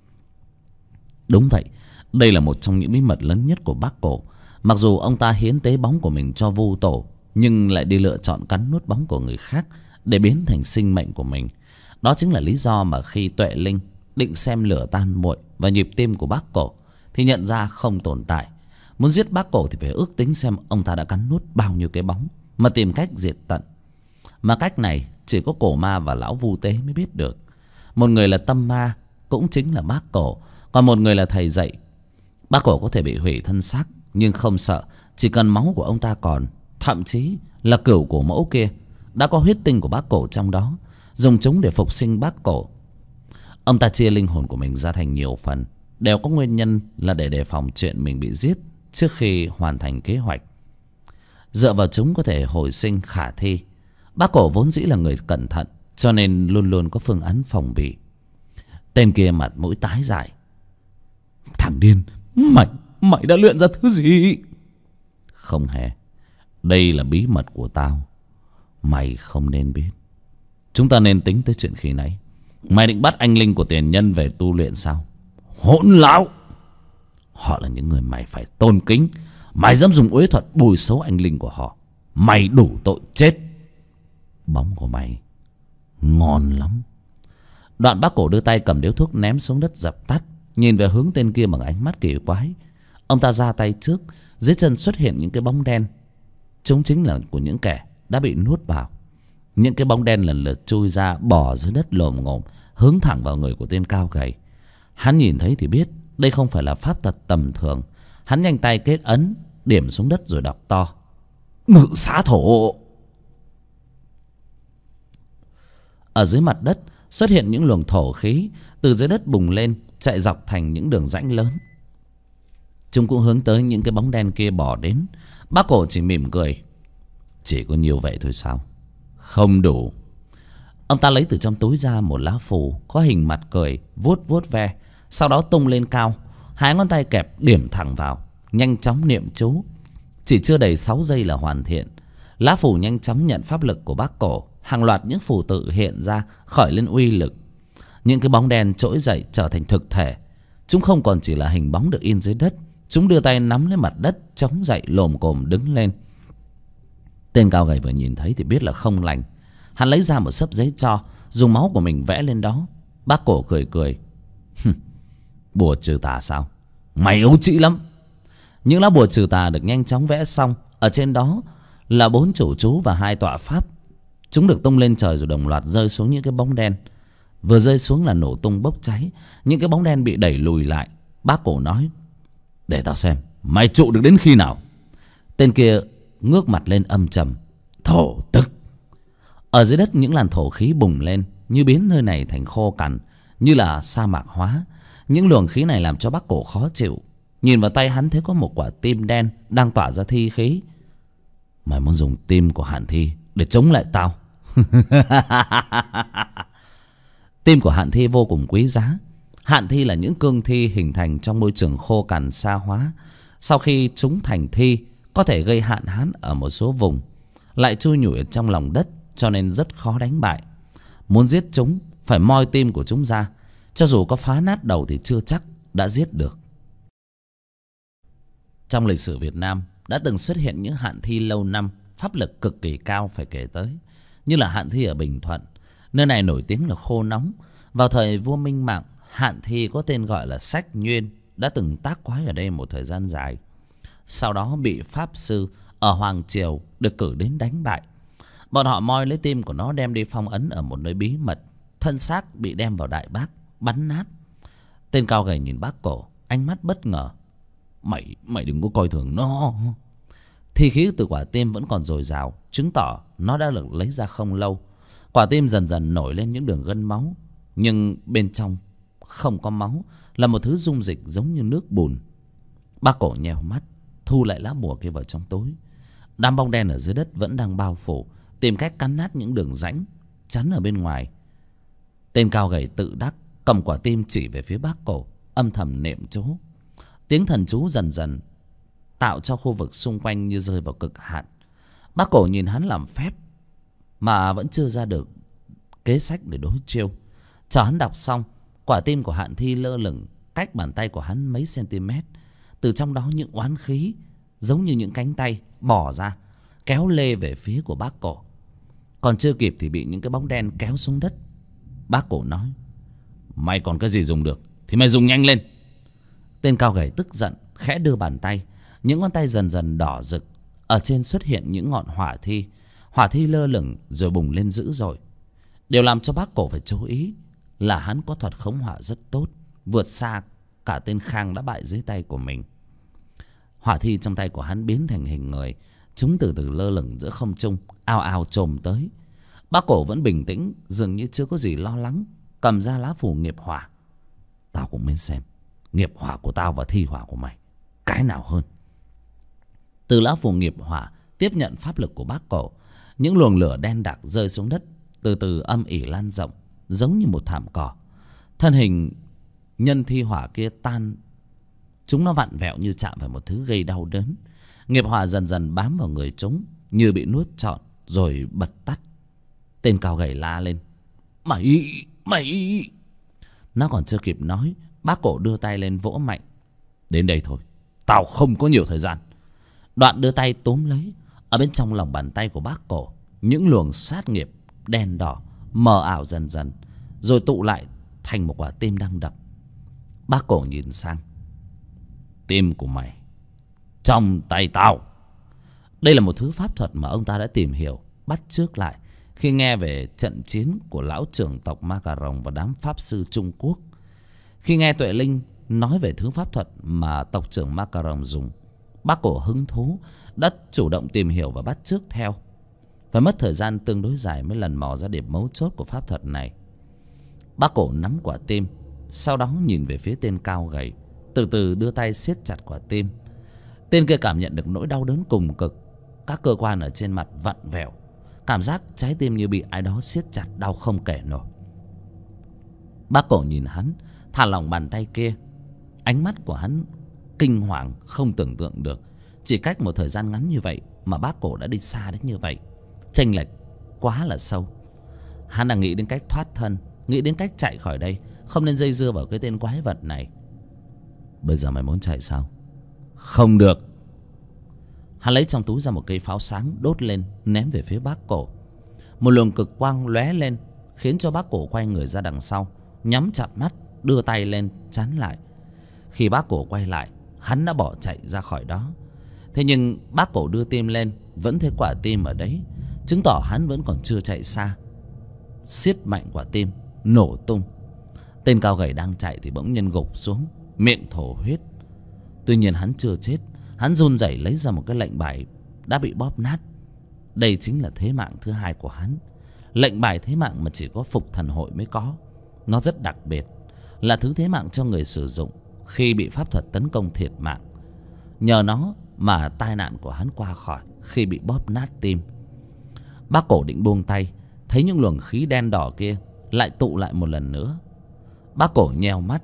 Đúng vậy, đây là một trong những bí mật lớn nhất của bác Cổ. Mặc dù ông ta hiến tế bóng của mình cho Vu Tổ, nhưng lại đi lựa chọn cắn nuốt bóng của người khác để biến thành sinh mệnh của mình. Đó chính là lý do mà khi Tuệ Linh định xem lửa tan muội và nhịp tim của bác Cổ thì nhận ra không tồn tại. Muốn giết bác Cổ thì phải ước tính xem ông ta đã cắn nuốt bao nhiêu cái bóng, mà tìm cách diệt tận. Mà cách này chỉ có Cổ Ma và lão Vu Tế mới biết được. Một người là tâm ma, cũng chính là bác Cổ, còn một người là thầy dạy. Bác Cổ có thể bị hủy thân xác, nhưng không sợ, chỉ cần máu của ông ta còn. Thậm chí là cửu cổ mẫu kia đã có huyết tinh của bác Cổ trong đó, dùng chúng để phục sinh bác Cổ. Ông ta chia linh hồn của mình ra thành nhiều phần, đều có nguyên nhân là để đề phòng chuyện mình bị giết trước khi hoàn thành kế hoạch. Dựa vào chúng có thể hồi sinh khả thi. Bác Cổ vốn dĩ là người cẩn thận, cho nên luôn luôn có phương án phòng bị. Tên kia mặt mũi tái dại. Thằng điên, mày đã luyện ra thứ gì? Không hề, đây là bí mật của tao, mày không nên biết. Chúng ta nên tính tới chuyện khi nãy. Mày định bắt anh linh của tiền nhân về tu luyện sao? Hỗn láo! Họ là những người mày phải tôn kính. Mày dám dùng uế thuật bùi xấu anh linh của họ, mày đủ tội chết. Bóng của mày ngon lắm. Đoạn bác Cổ đưa tay cầm điếu thuốc ném xuống đất dập tắt, nhìn về hướng tên kia bằng ánh mắt kỳ quái. Ông ta ra tay trước, dưới chân xuất hiện những cái bóng đen. Chúng chính là của những kẻ đã bị nuốt vào. Những cái bóng đen lần lượt chui ra, bò dưới đất lồm ngồm, hướng thẳng vào người của tên cao gầy. Hắn nhìn thấy thì biết đây không phải là pháp thuật tầm thường. Hắn nhanh tay kết ấn, điểm xuống đất rồi đọc to: Ngự xá thổ. Ở dưới mặt đất xuất hiện những luồng thổ khí từ dưới đất bùng lên, chạy dọc thành những đường rãnh lớn. Chúng cũng hướng tới những cái bóng đen kia bỏ đến. Bác Cổ chỉ mỉm cười: Chỉ có nhiều vậy thôi sao? Không đủ. Ông ta lấy từ trong túi ra một lá phù có hình mặt cười, vuốt vuốt ve, sau đó tung lên cao, hai ngón tay kẹp điểm thẳng vào, nhanh chóng niệm chú. Chỉ chưa đầy 6 giây là hoàn thiện. Lá phù nhanh chóng nhận pháp lực của bác Cổ. Hàng loạt những phù tự hiện ra khởi lên uy lực. Những cái bóng đen trỗi dậy trở thành thực thể. Chúng không còn chỉ là hình bóng được in dưới đất. Chúng đưa tay nắm lấy mặt đất, chống dậy lồm cồm đứng lên. Tên cao gầy vừa nhìn thấy thì biết là không lành. Hắn lấy ra một xấp giấy tro, dùng máu của mình vẽ lên đó. Bác Cổ cười cười. Bùa trừ tà sao? Mày ấu trĩ lắm. Những lá bùa trừ tà được nhanh chóng vẽ xong. Ở trên đó là 4 chủ chú và 2 tọa pháp. Chúng được tung lên trời rồi đồng loạt rơi xuống những cái bóng đen. Vừa rơi xuống là nổ tung bốc cháy. Những cái bóng đen bị đẩy lùi lại. Bác Cổ nói: để tao xem mày trụ được đến khi nào. Tên kia ngước mặt lên âm trầm: thổ tức. Ở dưới đất những làn thổ khí bùng lên, như biến nơi này thành khô cằn, như là sa mạc hóa. Những luồng khí này làm cho Bác Cổ khó chịu. Nhìn vào tay hắn thấy có một quả tim đen đang tỏa ra thi khí. Mày muốn dùng tim của Hạn Thi để chống lại tao? Tim của Hạn Thi vô cùng quý giá. Hạn Thi là những cương thi hình thành trong môi trường khô cằn sa hóa. Sau khi chúng thành thi, có thể gây hạn hán ở một số vùng, lại chui nhủi ở trong lòng đất, cho nên rất khó đánh bại. Muốn giết chúng phải moi tim của chúng ra. Cho dù có phá nát đầu thì chưa chắc đã giết được. Trong lịch sử Việt Nam đã từng xuất hiện những hạn thi lâu năm, pháp lực cực kỳ cao phải kể tới, như là hạn thi ở Bình Thuận. Nơi này nổi tiếng là khô nóng. Vào thời vua Minh Mạng, hạn thi có tên gọi là Sách Nhuyên đã từng tác quái ở đây một thời gian dài. Sau đó bị pháp sư ở Hoàng Triều được cử đến đánh bại. Bọn họ moi lấy tim của nó đem đi phong ấn ở một nơi bí mật. Thân xác bị đem vào Đại Bác bắn nát. Tên cao gầy nhìn Bác Cổ, ánh mắt bất ngờ. Mày đừng có coi thường nó. Thi khí từ quả tim vẫn còn dồi dào, chứng tỏ nó đã được lấy ra không lâu. Quả tim dần dần nổi lên những đường gân máu, nhưng bên trong không có máu, là một thứ dung dịch giống như nước bùn. Bác Cổ nheo mắt, thu lại lá bùa kia vào trong túi. Đám bóng đen ở dưới đất vẫn đang bao phủ, tìm cách cắn nát những đường rãnh chắn ở bên ngoài. Tên cao gầy tự đắc cầm quả tim chỉ về phía Bác Cổ, âm thầm niệm chú. Tiếng thần chú dần dần tạo cho khu vực xung quanh như rơi vào cực hạn. Bác Cổ nhìn hắn làm phép mà vẫn chưa ra được kế sách để đối chiêu. Chờ hắn đọc xong, quả tim của Hạn Thi lơ lửng cách bàn tay của hắn mấy cm. Từ trong đó những oán khí giống như những cánh tay bỏ ra, kéo lê về phía của Bác Cổ. Còn chưa kịp thì bị những cái bóng đen kéo xuống đất. Bác Cổ nói: mày còn cái gì dùng được thì mày dùng nhanh lên. Tên cao gầy tức giận khẽ đưa bàn tay. Những ngón tay dần dần đỏ rực. Ở trên xuất hiện những ngọn hỏa thi. Hỏa thi lơ lửng rồi bùng lên dữ dội. Điều làm cho Bác Cổ phải chú ý là hắn có thuật khống hỏa rất tốt, vượt xa cả tên Khang đã bại dưới tay của mình. Hỏa thi trong tay của hắn biến thành hình người. Chúng từ từ lơ lửng giữa không trung, ào ào chồm tới. Bác Cổ vẫn bình tĩnh, dường như chưa có gì lo lắng, cầm ra lá phù nghiệp hỏa. Tao cũng muốn xem nghiệp hỏa của tao và thi hỏa của mày cái nào hơn. Từ lá phù nghiệp hỏa tiếp nhận pháp lực của Bác Cổ, những luồng lửa đen đặc rơi xuống đất, từ từ âm ỉ lan rộng, giống như một thảm cỏ. Thân hình nhân thi hỏa kia tan, chúng nó vặn vẹo như chạm phải một thứ gây đau đớn. Nghiệp hỏa dần dần bám vào người chúng, như bị nuốt trọn rồi bật tắt. Tên cao gầy la lên: Mày! Nó còn chưa kịp nói, Bác Cổ đưa tay lên vỗ mạnh: đến đây thôi, tao không có nhiều thời gian. Đoạn đưa tay túm lấy. Ở bên trong lòng bàn tay của Bác Cổ, những luồng sát nghiệp đen đỏ mờ ảo dần dần, rồi tụ lại thành một quả tim đang đập. Bác Cổ nhìn sang: tim của mày trong tay tao. Đây là một thứ pháp thuật mà ông ta đã tìm hiểu, bắt chước lại khi nghe về trận chiến của lão trưởng tộc Ma Cà Rồng và đám pháp sư Trung Quốc. Khi nghe Tuệ Linh nói về thứ pháp thuật mà tộc trưởng Ma Cà Rồng dùng, Bác Cổ hứng thú, đã chủ động tìm hiểu và bắt chước theo. Phải mất thời gian tương đối dài mới lần mò ra điểm mấu chốt của pháp thuật này. Bác Cổ nắm quả tim, sau đó nhìn về phía tên cao gầy, từ từ đưa tay siết chặt quả tim. Tên kia cảm nhận được nỗi đau đớn cùng cực. Các cơ quan ở trên mặt vặn vẹo, cảm giác trái tim như bị ai đó siết chặt, đau không kể nổi. Bác Cổ nhìn hắn, thả lỏng bàn tay kia. Ánh mắt của hắn kinh hoàng không tưởng tượng được. Chỉ cách một thời gian ngắn như vậy mà Bác Cổ đã đi xa đến như vậy, chênh lệch quá là sâu. Hắn đang nghĩ đến cách thoát thân, nghĩ đến cách chạy khỏi đây, không nên dây dưa vào cái tên quái vật này. Bây giờ mày muốn chạy sao? Không được. Hắn lấy trong túi ra một cây pháo sáng, đốt lên ném về phía bác cổ. Một luồng cực quang lóe lên, khiến cho bác cổ quay người ra đằng sau, nhắm chặt mắt, đưa tay lên chắn lại. Khi bác cổ quay lại, hắn đã bỏ chạy ra khỏi đó. Thế nhưng bác cổ đưa tim lên, vẫn thấy quả tim ở đấy, chứng tỏ hắn vẫn còn chưa chạy xa. Siết mạnh quả tim, nổ tung. Tên cao gầy đang chạy thì bỗng nhiên gục xuống, miệng thổ huyết. Tuy nhiên hắn chưa chết. Hắn run rẩy lấy ra một cái lệnh bài đã bị bóp nát. Đây chính là thế mạng thứ hai của hắn. Lệnh bài thế mạng mà chỉ có Phục Thần Hội mới có. Nó rất đặc biệt, là thứ thế mạng cho người sử dụng khi bị pháp thuật tấn công thiệt mạng. Nhờ nó mà tai nạn của hắn qua khỏi khi bị bóp nát tim. Bác cổ định buông tay, thấy những luồng khí đen đỏ kia lại tụ lại một lần nữa. Bác cổ nheo mắt.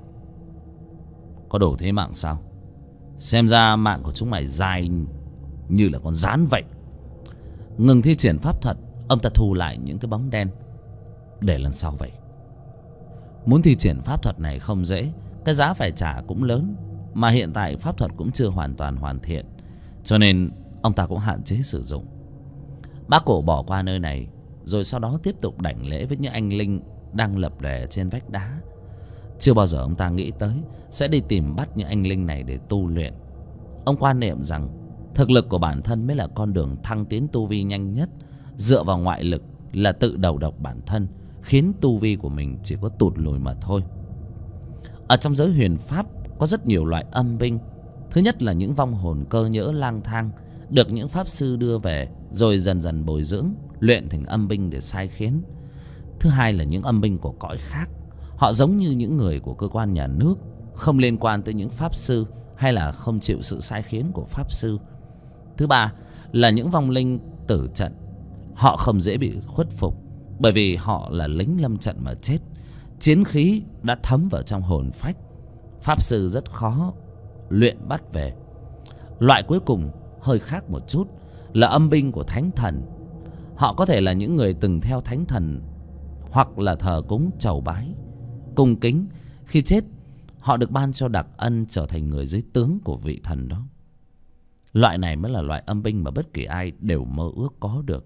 Có đủ thế mạng sao? Xem ra mạng của chúng mày dài như là con rán vậy. Ngừng thi triển pháp thuật, ông ta thu lại những cái bóng đen để lần sau vậy. Muốn thi triển pháp thuật này không dễ, cái giá phải trả cũng lớn. Mà hiện tại pháp thuật cũng chưa hoàn toàn hoàn thiện, cho nên ông ta cũng hạn chế sử dụng. Bác cổ bỏ qua nơi này, rồi sau đó tiếp tục đảnh lễ với những anh linh đang lập lòe trên vách đá. Chưa bao giờ ông ta nghĩ tới sẽ đi tìm bắt những anh linh này để tu luyện. Ông quan niệm rằng thực lực của bản thân mới là con đường thăng tiến tu vi nhanh nhất. Dựa vào ngoại lực là tự đầu độc bản thân, khiến tu vi của mình chỉ có tụt lùi mà thôi. Ở trong giới huyền pháp có rất nhiều loại âm binh. Thứ nhất là những vong hồn cơ nhỡ lang thang, được những pháp sư đưa về rồi dần dần bồi dưỡng, luyện thành âm binh để sai khiến. Thứ hai là những âm binh của cõi khác. Họ giống như những người của cơ quan nhà nước, không liên quan tới những pháp sư, hay là không chịu sự sai khiến của pháp sư. Thứ ba là những vong linh tử trận. Họ không dễ bị khuất phục, bởi vì họ là lính lâm trận mà chết. Chiến khí đã thấm vào trong hồn phách, pháp sư rất khó luyện bắt về. Loại cuối cùng hơi khác một chút là âm binh của thánh thần. Họ có thể là những người từng theo thánh thần, hoặc là thờ cúng chầu bái cung kính. Khi chết, họ được ban cho đặc ân trở thành người dưới tướng của vị thần đó. Loại này mới là loại âm binh mà bất kỳ ai đều mơ ước có được.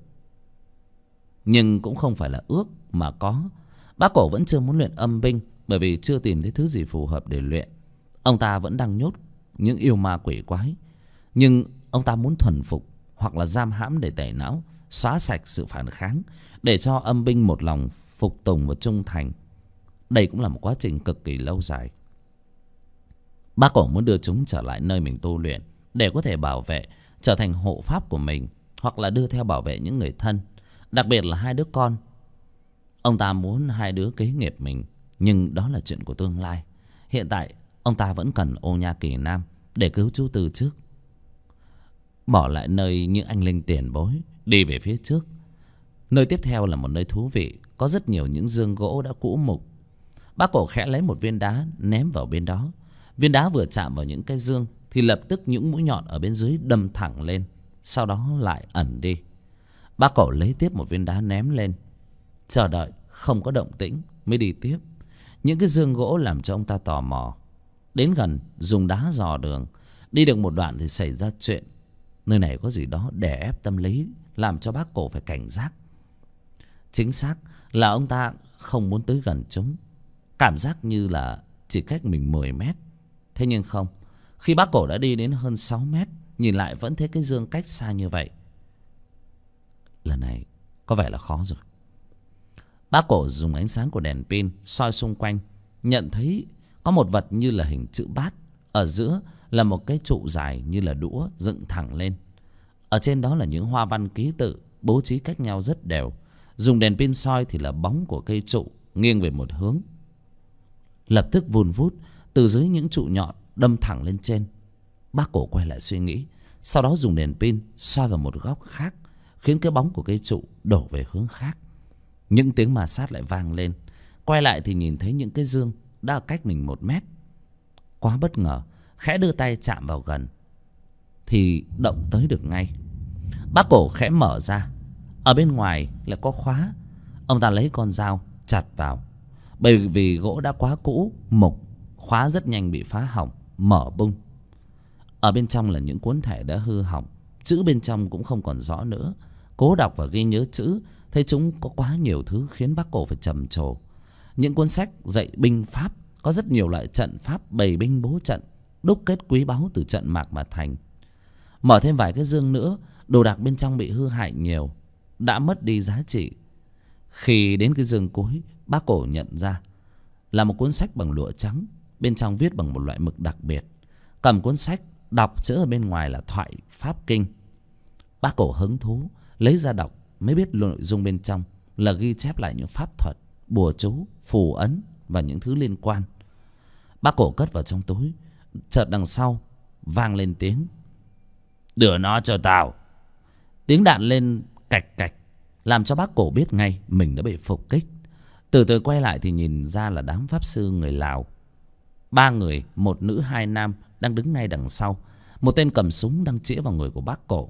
Nhưng cũng không phải là ước mà có. Bác cổ vẫn chưa muốn luyện âm binh, bởi vì chưa tìm thấy thứ gì phù hợp để luyện. Ông ta vẫn đang nhốt những yêu ma quỷ quái, nhưng ông ta muốn thuần phục hoặc là giam hãm để tẩy não, xóa sạch sự phản kháng, để cho âm binh một lòng phục tùng và trung thành. Đây cũng là một quá trình cực kỳ lâu dài. Bác cổ muốn đưa chúng trở lại nơi mình tu luyện, để có thể bảo vệ, trở thành hộ pháp của mình, hoặc là đưa theo bảo vệ những người thân, đặc biệt là hai đứa con. Ông ta muốn hai đứa kế nghiệp mình, nhưng đó là chuyện của tương lai. Hiện tại ông ta vẫn cần Ô Nha Kỳ Nam để cứu chú Tư trước. Bỏ lại nơi những anh linh tiền bối, đi về phía trước. Nơi tiếp theo là một nơi thú vị, có rất nhiều những giường gỗ đã cũ mục. Bác cổ khẽ lấy một viên đá ném vào bên đó. Viên đá vừa chạm vào những cái giường thì lập tức những mũi nhọn ở bên dưới đâm thẳng lên, sau đó lại ẩn đi. Bác cổ lấy tiếp một viên đá ném lên, chờ đợi không có động tĩnh mới đi tiếp. Những cái giường gỗ làm cho ông ta tò mò. Đến gần dùng đá dò đường. Đi được một đoạn thì xảy ra chuyện. Nơi này có gì đó đè ép tâm lý, làm cho bác cổ phải cảnh giác. Chính xác là ông ta không muốn tới gần chúng. Cảm giác như là chỉ cách mình 10 mét. Thế nhưng không, khi bác cổ đã đi đến hơn 6 mét, nhìn lại vẫn thấy cái giường cách xa như vậy. Lần này có vẻ là khó rồi. Bác cổ dùng ánh sáng của đèn pin soi xung quanh, nhận thấy có một vật như là hình chữ bát. Ở giữa là một cái trụ dài như là đũa dựng thẳng lên. Ở trên đó là những hoa văn ký tự bố trí cách nhau rất đều. Dùng đèn pin soi thì là bóng của cây trụ nghiêng về một hướng. Lập tức vun vút từ dưới những trụ nhọn đâm thẳng lên trên. Bác cổ quay lại suy nghĩ, sau đó dùng đèn pin soi vào một góc khác, khiến cái bóng của cây trụ đổ về hướng khác. Những tiếng ma sát lại vang lên. Quay lại thì nhìn thấy những cái giường đã cách mình 1 mét. Quá bất ngờ, khẽ đưa tay chạm vào gần thì động tới được ngay. Bác cổ khẽ mở ra, ở bên ngoài lại có khóa. Ông ta lấy con dao chặt vào. Bởi vì gỗ đã quá cũ, mục, khóa rất nhanh bị phá hỏng, mở bung. Ở bên trong là những cuốn thẻ đã hư hỏng, chữ bên trong cũng không còn rõ nữa. Cố đọc và ghi nhớ chữ, thấy chúng có quá nhiều thứ khiến bác Cổ phải trầm trồ. Những cuốn sách dạy binh pháp, có rất nhiều loại trận pháp bày binh bố trận, đúc kết quý báu từ trận mạc mà thành. Mở thêm vài cái dương nữa, đồ đạc bên trong bị hư hại nhiều, đã mất đi giá trị. Khi đến cái dương cuối, bác Cổ nhận ra là một cuốn sách bằng lụa trắng, bên trong viết bằng một loại mực đặc biệt. Cầm cuốn sách đọc, chữ ở bên ngoài là thoại pháp kinh. Bác Cổ hứng thú lấy ra đọc, mới biết nội dung bên trong là ghi chép lại những pháp thuật, bùa chú, phù ấn và những thứ liên quan. Bác Cổ cất vào trong túi, chợt đằng sau vang lên tiếng: "Đưa nó cho tao." Tiếng đạn lên cạch cạch, làm cho bác Cổ biết ngay mình đã bị phục kích. Từ từ quay lại thì nhìn ra là đám pháp sư người Lào. 3 người, 1 nữ 2 nam đang đứng ngay đằng sau. Một tên cầm súng đang chĩa vào người của bác Cổ.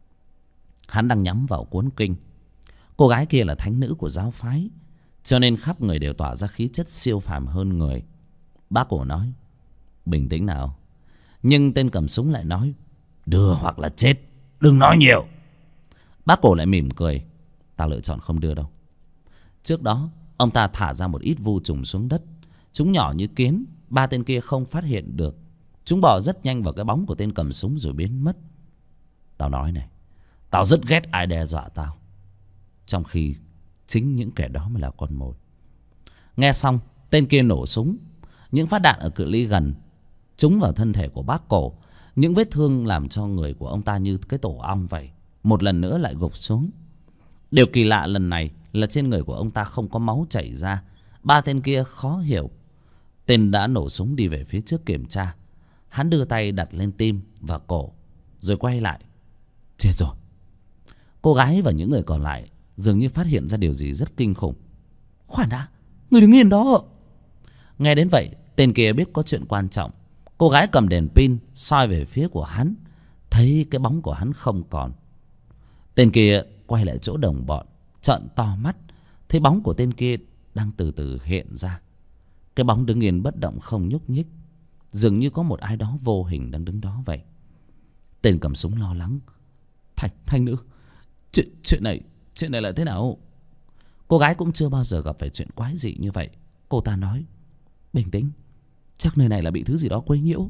Hắn đang nhắm vào cuốn kinh. Cô gái kia là thánh nữ của giáo phái, cho nên khắp người đều tỏa ra khí chất siêu phàm hơn người. Bác Cổ nói: "Bình tĩnh nào." Nhưng tên cầm súng lại nói: "Đưa hoặc là chết, đừng nói nhiều." Bác Cổ lại mỉm cười: "Tao lựa chọn không đưa đâu." Trước đó ông ta thả ra một ít vu trùng xuống đất. Chúng nhỏ như kiến, 3 tên kia không phát hiện được. Chúng bò rất nhanh vào cái bóng của tên cầm súng rồi biến mất. Tao nói này, tao rất ghét ai đe dọa tao, trong khi chính những kẻ đó mới là con mồi. Nghe xong, tên kia nổ súng. Những phát đạn ở cự ly gần trúng vào thân thể của bác Cổ. Những vết thương làm cho người của ông ta như cái tổ ong vậy, một lần nữa lại gục xuống. Điều kỳ lạ lần này là trên người của ông ta không có máu chảy ra. 3 tên kia khó hiểu. Tên đã nổ súng đi về phía trước kiểm tra. Hắn đưa tay đặt lên tim và cổ, rồi quay lại. Chết rồi. Cô gái và những người còn lại dường như phát hiện ra điều gì rất kinh khủng. Khoan đã, người đứng yên đó. Nghe đến vậy, tên kia biết có chuyện quan trọng. Cô gái cầm đèn pin soi về phía của hắn, thấy cái bóng của hắn không còn. Tên kia quay lại chỗ đồng bọn, trợn to mắt, thấy bóng của tên kia đang từ từ hiện ra. Cái bóng đứng yên bất động không nhúc nhích, dường như có một ai đó vô hình đang đứng đó vậy. Tên cầm súng lo lắng: Thanh nữ, chuyện này là thế nào? Cô gái cũng chưa bao giờ gặp phải chuyện quái dị như vậy. Cô ta nói: Bình tĩnh, chắc nơi này là bị thứ gì đó quấy nhiễu.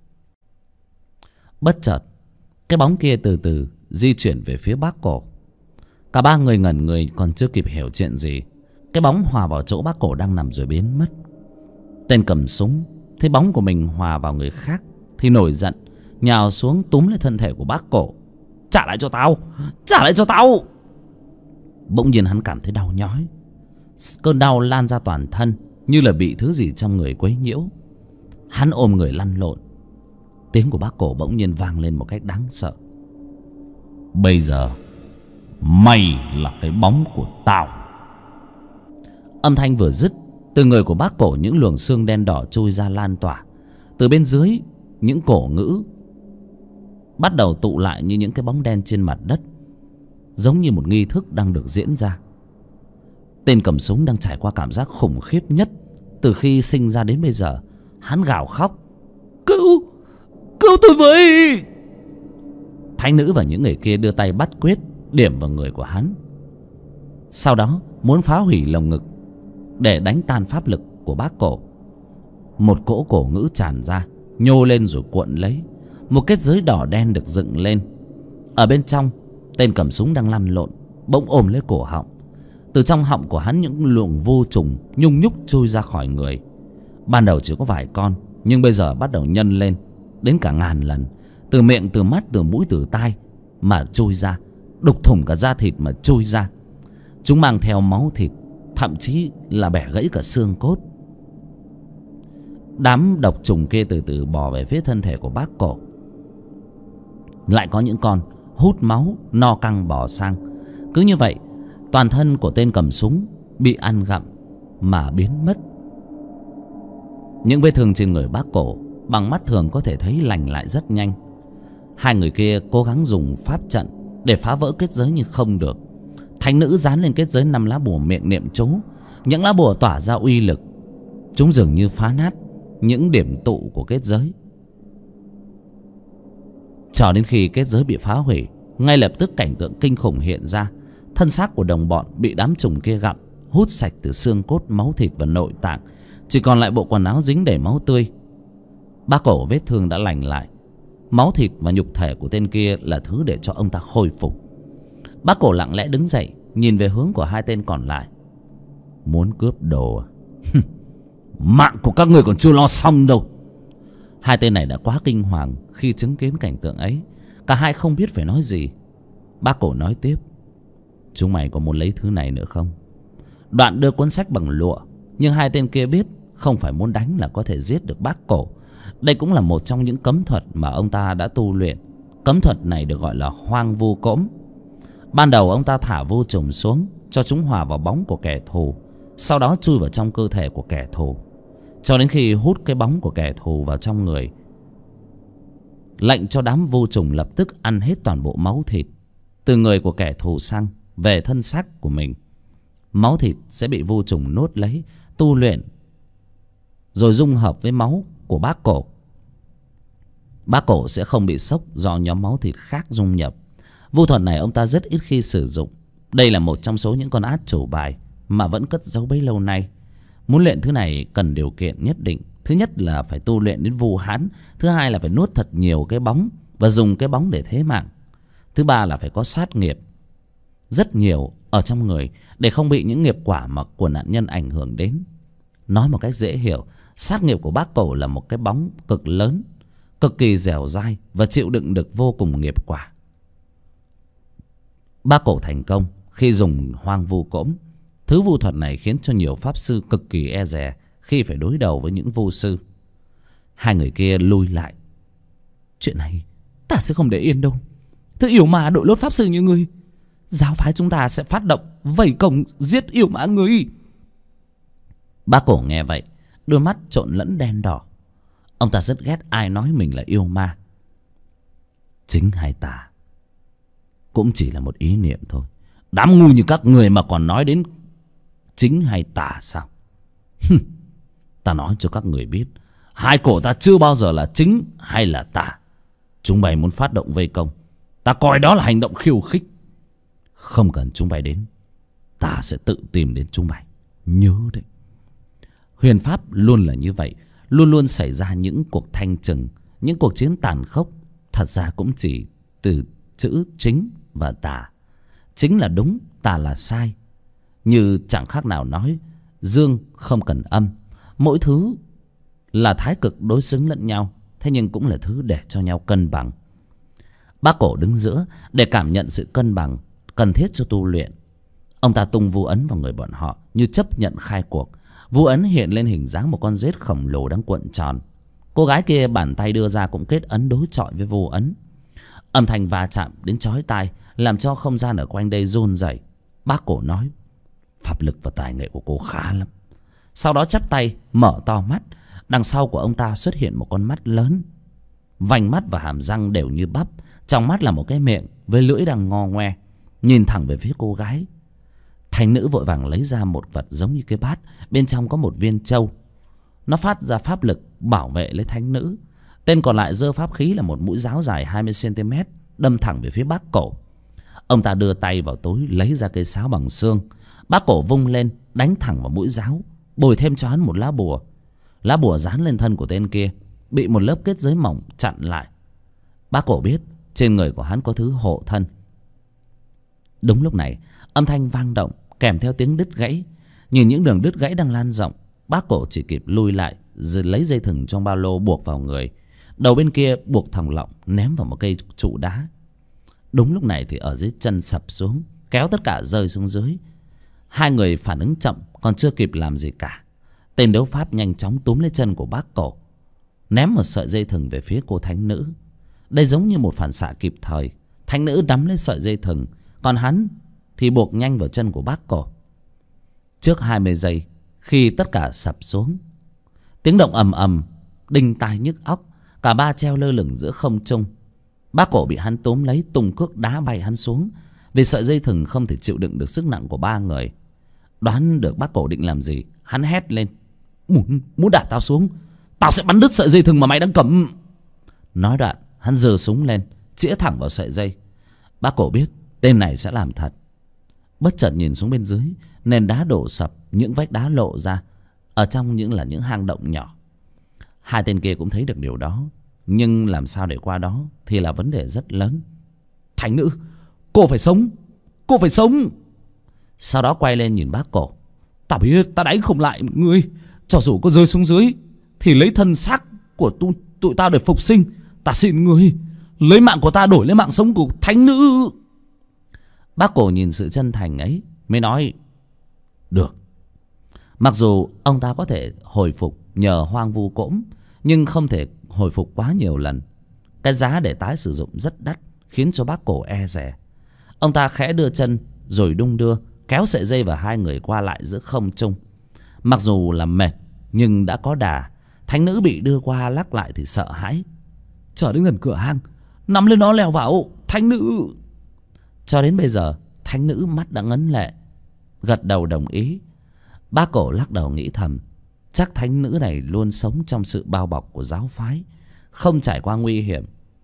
Bất chợt, cái bóng kia từ từ di chuyển về phía bác Cổ. Cả 3 người ngẩn người, còn chưa kịp hiểu chuyện gì, cái bóng hòa vào chỗ bác Cổ đang nằm rồi biến mất. Tên cầm súng thấy bóng của mình hòa vào người khác thì nổi giận, nhào xuống túm lấy thân thể của bác Cổ. Trả lại cho tao! Trả lại cho tao! Bỗng nhiên hắn cảm thấy đau nhói. Cơn đau lan ra toàn thân, như là bị thứ gì trong người quấy nhiễu. Hắn ôm người lăn lộn. Tiếng của bác Cổ bỗng nhiên vang lên một cách đáng sợ: Bây giờ mày là cái bóng của tao. Âm thanh vừa dứt, từ người của bác Cổ những luồng xương đen đỏ trôi ra lan tỏa. Từ bên dưới, những cổ ngữ bắt đầu tụ lại như những cái bóng đen trên mặt đất, giống như một nghi thức đang được diễn ra. Tên cầm súng đang trải qua cảm giác khủng khiếp nhất từ khi sinh ra đến bây giờ. Hắn gào khóc: Cứu tôi với! Thánh nữ và những người kia đưa tay bắt quyết, điểm vào người của hắn. Sau đó muốn phá hủy lồng ngực để đánh tan pháp lực của bác Cổ. Một cỗ cổ ngữ tràn ra, nhô lên rồi cuộn lấy. Một kết giới đỏ đen được dựng lên. Ở bên trong, tên cầm súng đang lăn lộn bỗng ôm lấy cổ họng. Từ trong họng của hắn những luồng vô trùng nhung nhúc trôi ra khỏi người. Ban đầu chỉ có vài con, nhưng bây giờ bắt đầu nhân lên đến cả ngàn lần. Từ miệng, từ mắt, từ mũi, từ tai mà trôi ra, đục thủng cả da thịt mà trôi ra. Chúng mang theo máu thịt, thậm chí là bẻ gãy cả xương cốt. Đám độc trùng kia từ từ bò về phía thân thể của bác Cổ. Lại có những con hút máu no căng bò sang. Cứ như vậy, toàn thân của tên cầm súng bị ăn gặm mà biến mất. Những vết thương trên người bác Cổ bằng mắt thường có thể thấy lành lại rất nhanh. Hai người kia cố gắng dùng pháp trận để phá vỡ kết giới nhưng không được. Thánh nữ dán lên kết giới 5 lá bùa miệng niệm chú. Những lá bùa tỏa ra uy lực Chúng dường như phá nát những điểm tụ của kết giới. Cho đến khi kết giới bị phá hủy, ngay lập tức cảnh tượng kinh khủng hiện ra. Thân xác của đồng bọn bị đám trùng kia gặm, hút sạch từ xương cốt, máu thịt và nội tạng, chỉ còn lại bộ quần áo dính đầy máu tươi. Bác Cổ vết thương đã lành lại. Máu thịt và nhục thể của tên kia là thứ để cho ông ta khôi phục. Bác Cổ lặng lẽ đứng dậy, nhìn về hướng của hai tên còn lại. Muốn cướp đồ à? Mạng của các người còn chưa lo xong đâu. Hai tên này đã quá kinh hoàng khi chứng kiến cảnh tượng ấy. Cả hai không biết phải nói gì. Bác Cổ nói tiếp. Chúng mày có muốn lấy thứ này nữa không? Đoạn đưa cuốn sách bằng lụa. Nhưng hai tên kia biết không phải muốn đánh là có thể giết được Bác Cổ. Đây cũng là một trong những cấm thuật mà ông ta đã tu luyện. Cấm thuật này được gọi là hoang vu cỗm. Ban đầu ông ta thả vu trùng xuống, cho chúng hòa vào bóng của kẻ thù, sau đó chui vào trong cơ thể của kẻ thù, cho đến khi hút cái bóng của kẻ thù vào trong người, lệnh cho đám vu trùng lập tức ăn hết toàn bộ máu thịt từ người của kẻ thù sang về thân xác của mình. Máu thịt sẽ bị vu trùng nuốt lấy, tu luyện rồi dung hợp với máu của Bác Cổ. Bác Cổ sẽ không bị sốc do nhóm máu thịt khác dung nhập. Vu thuật này ông ta rất ít khi sử dụng. Đây là một trong số những con át chủ bài mà vẫn cất giấu bấy lâu nay. Muốn luyện thứ này cần điều kiện nhất định. Thứ nhất là phải tu luyện đến vu hãn. Thứ hai là phải nuốt thật nhiều cái bóng và dùng cái bóng để thế mạng. Thứ ba là phải có sát nghiệp rất nhiều ở trong người để không bị những nghiệp quả mà của nạn nhân ảnh hưởng đến. Nói một cách dễ hiểu, sát nghiệp của Bác Cổ là một cái bóng cực lớn, cực kỳ dẻo dai và chịu đựng được vô cùng nghiệp quả. Bác Cổ thành công khi dùng hoang vu cỗm. Thứ vu thuật này khiến cho nhiều pháp sư cực kỳ e dè khi phải đối đầu với những vu sư. Hai người kia lui lại. Chuyện này ta sẽ không để yên đâu. Thứ yêu ma đội lốt pháp sư như ngươi, giáo phái chúng ta sẽ phát động vây công giết yêu ma ngươi. Bác Cổ nghe vậy, đôi mắt trộn lẫn đen đỏ. Ông ta rất ghét ai nói mình là yêu ma. Chính hay tà cũng chỉ là một ý niệm thôi. Đám ngu như các người mà còn nói đến chính hay tà sao? Ta nói cho các người biết, hai cổ ta chưa bao giờ là chính hay là tà. Chúng mày muốn phát động vây công, ta coi đó là hành động khiêu khích. Không cần chúng mày đến, ta sẽ tự tìm đến chúng mày. Nhớ đấy. Huyền pháp luôn là như vậy. Luôn luôn xảy ra những cuộc thanh trừng, những cuộc chiến tàn khốc. Thật ra cũng chỉ từ chữ chính và tà. Chính là đúng, tà là sai. Như chẳng khác nào nói dương không cần âm. Mỗi thứ là thái cực đối xứng lẫn nhau, thế nhưng cũng là thứ để cho nhau cân bằng. Bác Cổ đứng giữa để cảm nhận sự cân bằng cần thiết cho tu luyện. Ông ta tung vu ấn vào người bọn họ như chấp nhận khai cuộc. Vu ấn hiện lên hình dáng một con rết khổng lồ đang cuộn tròn. Cô gái kia bàn tay đưa ra cũng kết ấn đối chọi với vu ấn. Âm thanh va chạm đến chói tai làm cho không gian ở quanh đây run rẩy. Bác Cổ nói: pháp lực và tài nghệ của cô khá lắm. Sau đó chắp tay mở to mắt. Đằng sau của ông ta xuất hiện một con mắt lớn, vành mắt và hàm răng đều như bắp. Trong mắt là một cái miệng với lưỡi đang ngo ngoe, nhìn thẳng về phía cô gái. Thánh nữ vội vàng lấy ra một vật giống như cái bát, bên trong có một viên trâu. Nó phát ra pháp lực bảo vệ lấy thánh nữ. Tên còn lại giơ pháp khí là một mũi giáo dài 20 cm đâm thẳng về phía Bác Cổ. Ông ta đưa tay vào túi lấy ra cây sáo bằng xương. Bác Cổ vung lên đánh thẳng vào mũi giáo, bồi thêm cho hắn một lá bùa. Lá bùa dán lên thân của tên kia bị một lớp kết giới mỏng chặn lại. Bác Cổ biết trên người của hắn có thứ hộ thân. Đúng lúc này âm thanh vang động kèm theo tiếng đứt gãy. Nhìn những đường đứt gãy đang lan rộng, Bác Cổ chỉ kịp lui lại rồi lấy dây thừng trong ba lô buộc vào người. Đầu bên kia buộc thòng lọng ném vào một cây trụ đá. Đúng lúc này thì ở dưới chân sập xuống, kéo tất cả rơi xuống dưới. Hai người phản ứng chậm, còn chưa kịp làm gì cả. Tên đấu pháp nhanh chóng túm lấy chân của Bác Cổ, ném một sợi dây thừng về phía cô thánh nữ. Đây giống như một phản xạ kịp thời. Thánh nữ nắm lấy sợi dây thừng, còn hắn thì buộc nhanh vào chân của Bác Cổ. Trước 20 giây, khi tất cả sập xuống, tiếng động ầm ầm đinh tai nhức óc. Cả ba treo lơ lửng giữa không trung. Bác Cổ bị hắn túm lấy, tung cước đá bay hắn xuống. Vì sợi dây thừng không thể chịu đựng được sức nặng của ba người. Đoán được Bác Cổ định làm gì, hắn hét lên: Muốn đạp tao xuống, tao sẽ bắn đứt sợi dây thừng mà mày đang cầm. Nói đoạn hắn giơ súng lên, chĩa thẳng vào sợi dây. Bác Cổ biết tên này sẽ làm thật. Bất chợt nhìn xuống bên dưới, nền đá đổ sập, những vách đá lộ ra, ở trong những hang động nhỏ. Hai tên kia cũng thấy được điều đó, nhưng làm sao để qua đó thì là vấn đề rất lớn. Thánh nữ, cô phải sống, cô phải sống. Sau đó quay lên nhìn bác Cổ. Ta biết ta đánh không lại ngươi, cho dù có rơi xuống dưới thì lấy thân xác của tụi tao để phục sinh. Ta xin ngươi lấy mạng của ta đổi lấy mạng sống của thánh nữ. Bác Cổ nhìn sự chân thành ấy mới nói được. Mặc dù ông ta có thể hồi phục nhờ hoang vu cỗm, nhưng không thể hồi phục quá nhiều lần. Cái giá để tái sử dụng rất đắt, khiến cho bác Cổ e dè. Ông ta khẽ đưa chân rồi đung đưa, kéo sợi dây và hai người qua lại giữa không trung. Mặc dù là mệt nhưng đã có đà. Thánh nữ bị đưa qua lắc lại thì sợ hãi. Trở đến gần cửa hang, nắm lên nó leo vào. Thánh nữ. Cho đến bây giờ thánh nữ mắt đã ngấn lệ, gật đầu đồng ý. Bác Cổ lắc đầu nghĩ thầm, chắc thánh nữ này luôn sống trong sự bao bọc của giáo phái, không trải qua nguy hiểm,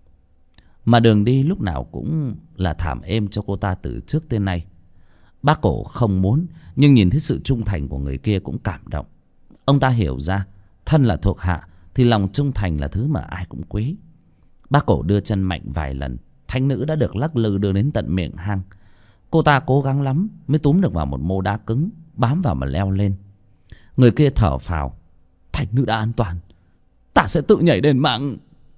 mà đường đi lúc nào cũng là thảm êm cho cô ta từ trước tới nay. Bác Cổ không muốn, nhưng nhìn thấy sự trung thành của người kia cũng cảm động. Ông ta hiểu ra, thân là thuộc hạ thì lòng trung thành là thứ mà ai cũng quý. Bác Cổ đưa chân mạnh vài lần, thánh nữ đã được lắc lư đưa đến tận miệng hang. Cô ta cố gắng lắm mới túm được vào một mô đá cứng, bám vào mà leo lên. Người kia thở phào. Thánh nữ đã an toàn, ta sẽ tự nhảy đền mạng.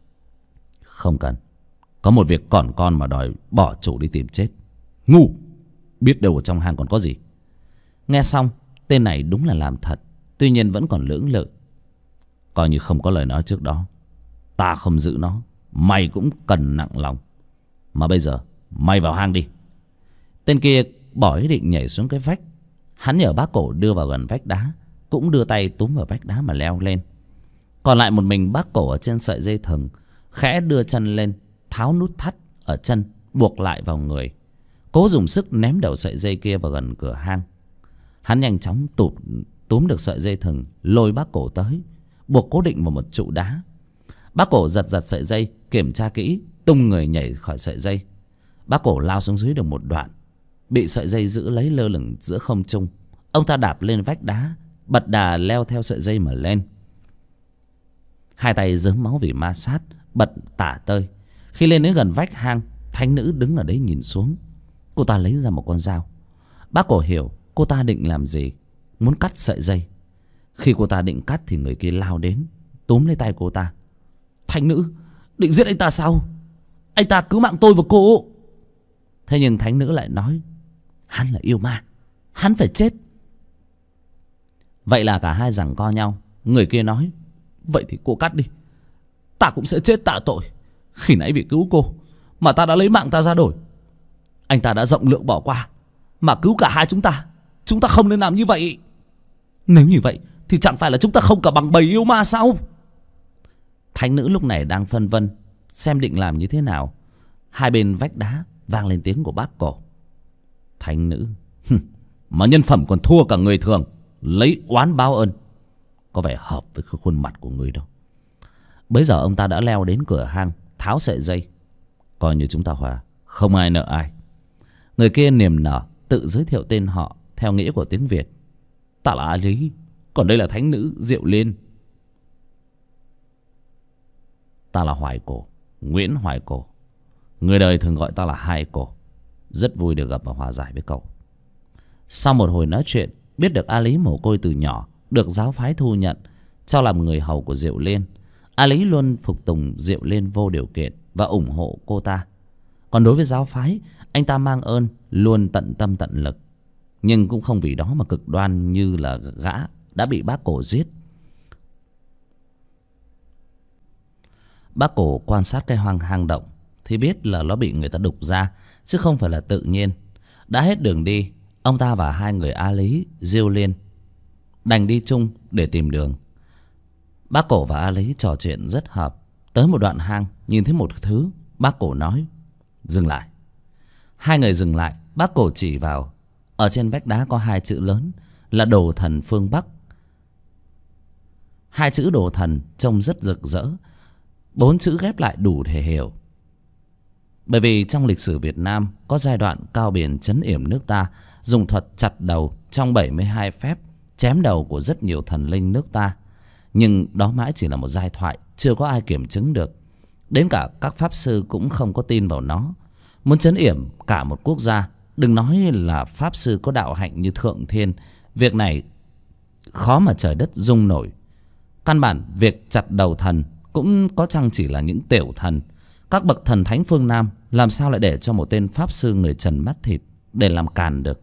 Không cần, có một việc còn con mà đòi bỏ chủ đi tìm chết. Ngu, biết đâu ở trong hang còn có gì. Nghe xong, tên này đúng là làm thật, tuy nhiên vẫn còn lưỡng lự. Coi như không có lời nói trước đó, ta không giữ nó, mày cũng cần nặng lòng. Mà bây giờ mày vào hang đi. Tên kia bỏ ý định nhảy xuống cái vách. Hắn nhờ bác Cổ đưa vào gần vách đá, cũng đưa tay túm vào vách đá mà leo lên. Còn lại một mình bác Cổ ở trên sợi dây thừng, khẽ đưa chân lên, tháo nút thắt ở chân, buộc lại vào người, cố dùng sức ném đầu sợi dây kia vào gần cửa hang. Hắn nhanh chóng túm được sợi dây thừng, lôi bác Cổ tới, buộc cố định vào một trụ đá. Bác Cổ giật sợi dây, kiểm tra kỹ, tung người nhảy khỏi sợi dây. Bác Cổ lao xuống dưới được một đoạn, bị sợi dây giữ lấy lơ lửng giữa không trung. Ông ta đạp lên vách đá, bật đà leo theo sợi dây mà lên. Hai tay rớm máu vì ma sát, bật tả tơi. Khi lên đến gần vách hang, thánh nữ đứng ở đấy nhìn xuống. Cô ta lấy ra một con dao. Bác Cổ hiểu cô ta định làm gì, muốn cắt sợi dây. Khi cô ta định cắt thì người kia lao đến, túm lấy tay cô ta. Thánh nữ, định giết anh ta sao? Anh ta cứu mạng tôi và cô. Thế nhưng thánh nữ lại nói, hắn là yêu ma, hắn phải chết. Vậy là cả hai giằng co nhau. Người kia nói, vậy thì cô cắt đi, ta cũng sẽ chết tạ tội. Khi nãy vì cứu cô mà ta đã lấy mạng ta ra đổi. Anh ta đã rộng lượng bỏ qua mà cứu cả hai chúng ta. Chúng ta không nên làm như vậy. Nếu như vậy thì chẳng phải là chúng ta không cả bằng bầy yêu ma sao? Thánh nữ lúc này đang phân vân xem định làm như thế nào. Hai bên vách đá vang lên tiếng của bác Cổ. Thánh nữ, mà nhân phẩm còn thua cả người thường, lấy oán báo ơn, có vẻ hợp với khuôn mặt của người đâu. Bấy giờ ông ta đã leo đến cửa hang, tháo sợi dây. Coi như chúng ta hòa, không ai nợ ai. Người kia niềm nở tự giới thiệu tên họ theo nghĩa của tiếng Việt. Ta là A Lý, còn đây là thánh nữ Diệu Liên. Ta là Hoài Cổ, Nguyễn Hoài Cổ. Người đời thường gọi ta là Hai Cổ. Rất vui được gặp và hòa giải với cậu. Sau một hồi nói chuyện, biết được A Lý mồ côi từ nhỏ, được giáo phái thu nhận cho làm người hầu của Diệu Liên. A Lý luôn phục tùng Diệu Liên vô điều kiện và ủng hộ cô ta. Còn đối với giáo phái, anh ta mang ơn, luôn tận tâm tận lực. Nhưng cũng không vì đó mà cực đoan như là gã đã bị bác Cổ giết. Bác Cổ quan sát cái hang động thì biết là nó bị người ta đục ra, chứ không phải là tự nhiên. Đã hết đường đi, ông ta và hai người A Lý, Diêu Liên đành đi chung để tìm đường. Bác Cổ và A Lý trò chuyện rất hợp. Tới một đoạn hang, nhìn thấy một thứ, bác Cổ nói, dừng lại. Hai người dừng lại. Bác Cổ chỉ vào, ở trên vách đá có hai chữ lớn là Đồ Thần Phương Bắc. hai chữ đồ thần trông rất rực rỡ. 4 chữ ghép lại đủ để hiểu. Bởi vì trong lịch sử Việt Nam có giai đoạn Cao Biền trấn yểm nước ta, dùng thuật chặt đầu trong 72 phép, chém đầu của rất nhiều thần linh nước ta. Nhưng đó mãi chỉ là một giai thoại, chưa có ai kiểm chứng được. Đến cả các pháp sư cũng không có tin vào nó. Muốn trấn yểm cả một quốc gia, đừng nói là pháp sư có đạo hạnh như Thượng Thiên, việc này khó mà trời đất dung nổi. Căn bản việc chặt đầu thần cũng có chăng chỉ là những tiểu thần. Các bậc thần thánh phương Nam làm sao lại để cho một tên pháp sư người trần mắt thịt để làm càn được.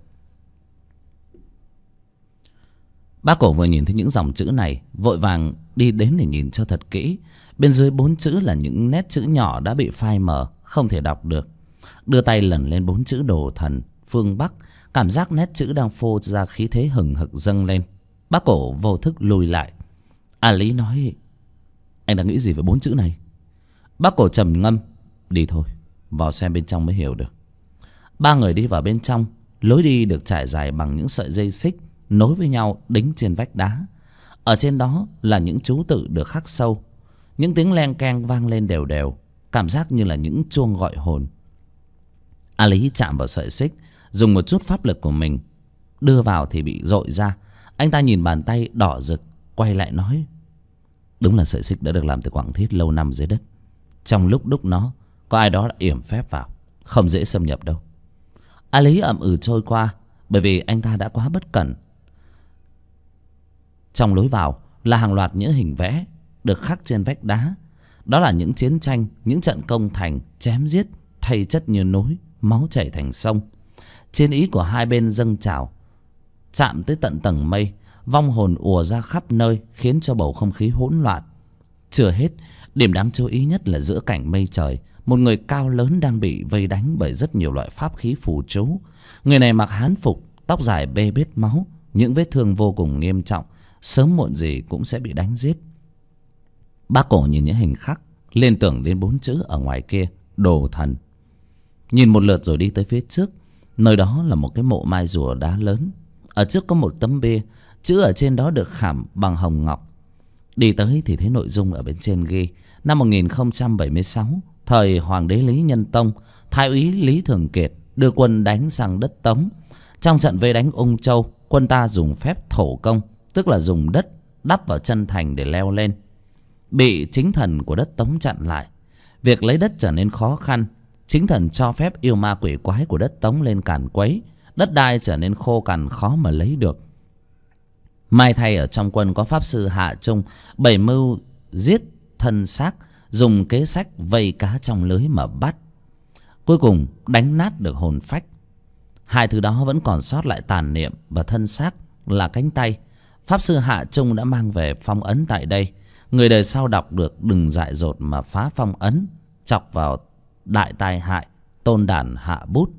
Bác Cổ vừa nhìn thấy những dòng chữ này, vội vàng đi đến để nhìn cho thật kỹ. Bên dưới 4 chữ là những nét chữ nhỏ đã bị phai mờ, không thể đọc được. Đưa tay lần lên 4 chữ đồ thần phương Bắc, cảm giác nét chữ đang phô ra khí thế hừng hực dâng lên. Bác Cổ vô thức lùi lại. A Lý nói: anh đang nghĩ gì về 4 chữ này? Bác Cổ trầm ngâm: đi thôi, vào xem bên trong mới hiểu được. 3 người đi vào bên trong. Lối đi được trải dài bằng những sợi dây xích nối với nhau đính trên vách đá. Ở trên đó là những chú tự được khắc sâu. Những tiếng len keng vang lên đều đều, cảm giác như là những chuông gọi hồn. A Lý chạm vào sợi xích, dùng một chút pháp lực của mình đưa vào thì bị dội ra. Anh ta nhìn bàn tay đỏ rực, quay lại nói: đúng là sợi xích đã được làm từ quặng thiết lâu năm dưới đất. Trong lúc đúc nó, có ai đó đã yểm phép vào, không dễ xâm nhập đâu. A Lý ậm ừ trôi qua, bởi vì anh ta đã quá bất cẩn. Trong lối vào là hàng loạt những hình vẽ được khắc trên vách đá. Đó là những chiến tranh, những trận công thành, chém giết, thây chất như núi, máu chảy thành sông. Chiến ý của hai bên dâng trào, chạm tới tận tầng mây, vong hồn ùa ra khắp nơi, khiến cho bầu không khí hỗn loạn. Chưa hết, điểm đáng chú ý nhất là giữa cảnh mây trời, một người cao lớn đang bị vây đánh bởi rất nhiều loại pháp khí phù chú. Người này mặc hán phục, tóc dài bê bết máu, những vết thương vô cùng nghiêm trọng, sớm muộn gì cũng sẽ bị đánh giết. Bác Cổ nhìn những hình khắc, liên tưởng đến 4 chữ ở ngoài kia: đồ thần. Nhìn một lượt rồi đi tới phía trước. Nơi đó là một cái mộ mai rùa đá lớn. Ở trước có một tấm bia, chữ ở trên đó được khảm bằng hồng ngọc. Đi tới thì thấy nội dung ở bên trên ghi: năm 1076, thời Hoàng đế Lý Nhân Tông, Thái úy Lý Thường Kiệt đưa quân đánh sang đất Tống. Trong trận vây đánh Ung Châu, quân ta dùng phép thổ công, tức là dùng đất đắp vào chân thành để leo lên. Bị chính thần của đất Tống chặn lại. Việc lấy đất trở nên khó khăn. Chính thần cho phép yêu ma quỷ quái của đất Tống lên càn quấy. Đất đai trở nên khô cằn, khó mà lấy được. May thay ở trong quân có pháp sư Hạ Trung bày mưu giết thân xác, dùng kế sách vây cá trong lưới mà bắt. Cuối cùng đánh nát được hồn phách. Hai thứ đó vẫn còn sót lại tàn niệm, và thân xác là cánh tay. Pháp sư Hạ Trung đã mang về phong ấn tại đây. Người đời sau đọc được đừng dại dột mà phá phong ấn, chọc vào đại tai hại, tôn đản hạ bút.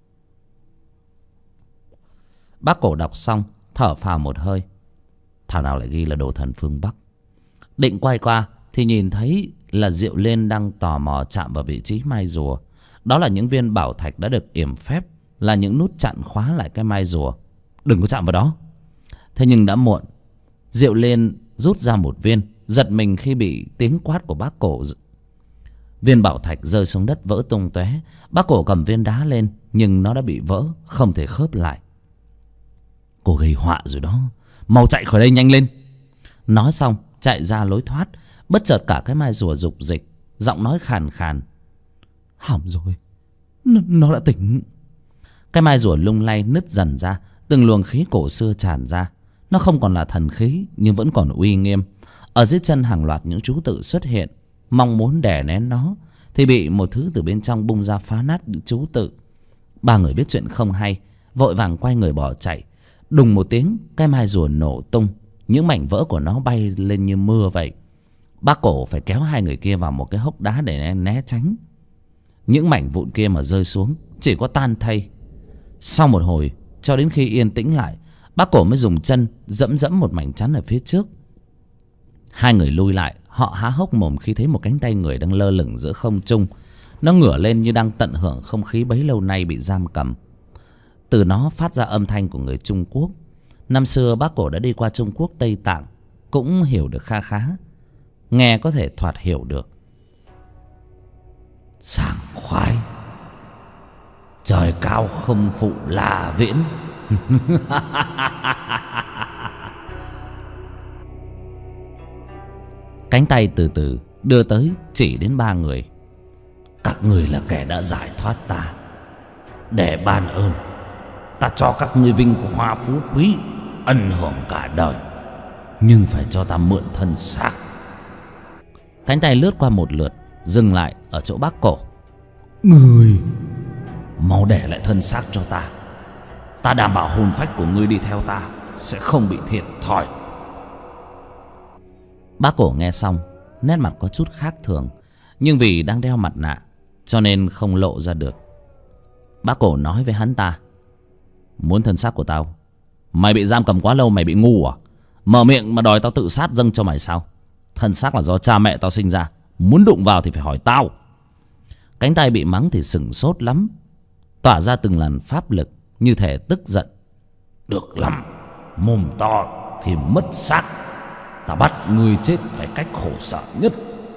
Bác Cổ đọc xong thở phào một hơi. Thảo nào lại ghi là đồ thần phương Bắc. Định quay qua thì nhìn thấy là Diệu Liên đang tò mò chạm vào vị trí mai rùa. Đó là những viên bảo thạch đã được yểm phép, là những nút chặn khóa lại cái mai rùa. Đừng có chạm vào đó. Thế nhưng đã muộn. Diệu Liên rút ra một viên, giật mình khi bị tiếng quát của bác Cổ. Viên bảo thạch rơi xuống đất vỡ tung tóe. Bác Cổ cầm viên đá lên, nhưng nó đã bị vỡ, không thể khớp lại. Cô gây họa rồi đó, mau chạy khỏi đây nhanh lên. Nói xong chạy ra lối thoát. Bất chợt cả cái mai rùa rục dịch, giọng nói khàn khàn: hỏng rồi, nó đã tỉnh. Cái mai rùa lung lay nứt dần ra, từng luồng khí cổ xưa tràn ra. Nó không còn là thần khí, nhưng vẫn còn uy nghiêm. Ở dưới chân hàng loạt những chú tự xuất hiện, mong muốn đè nén nó, thì bị một thứ từ bên trong bung ra phá nát những chú tự. Ba người biết chuyện không hay, vội vàng quay người bỏ chạy. Đùng một tiếng, cái mai rùa nổ tung, những mảnh vỡ của nó bay lên như mưa vậy. Bác Cổ phải kéo hai người kia vào một cái hốc đá để né tránh. Những mảnh vụn kia mà rơi xuống chỉ có tan thây. Sau một hồi, cho đến khi yên tĩnh lại, bác Cổ mới dùng chân dẫm dẫm một mảnh chắn ở phía trước. Hai người lui lại, họ há hốc mồm khi thấy một cánh tay người đang lơ lửng giữa không trung. Nó ngửa lên như đang tận hưởng không khí bấy lâu nay bị giam cầm. Từ nó phát ra âm thanh của người Trung Quốc. Năm xưa bác Cổ đã đi qua Trung Quốc Tây Tạng, cũng hiểu được kha khá, nghe có thể thoạt hiểu được. Sảng khoái, trời cao không phụ là viễn. Cánh tay từ từ đưa tới chỉ đến ba người. Các ngươi là kẻ đã giải thoát ta, để ban ơn ta cho các ngươi vinh hoa phú quý, ân hưởng cả đời, nhưng phải cho ta mượn thân xác. Cánh tay lướt qua một lượt, dừng lại ở chỗ bác cổ. Ngươi mau để lại thân xác cho ta, ta đảm bảo hồn phách của ngươi đi theo ta sẽ không bị thiệt thòi. Bác cổ nghe xong, nét mặt có chút khác thường, nhưng vì đang đeo mặt nạ cho nên không lộ ra được. Bác cổ nói với hắn ta: muốn thân xác của tao? Mày bị giam cầm quá lâu, mày bị ngu à? Mở miệng mà đòi tao tự sát dâng cho mày sao? Thân xác là do cha mẹ tao sinh ra, muốn đụng vào thì phải hỏi tao. Cánh tay bị mắng thì sửng sốt lắm, tỏa ra từng làn pháp lực, như thể tức giận. Được lắm, mồm to thì mất xác, ta bắt ngươi chết phải cách khổ sở nhất.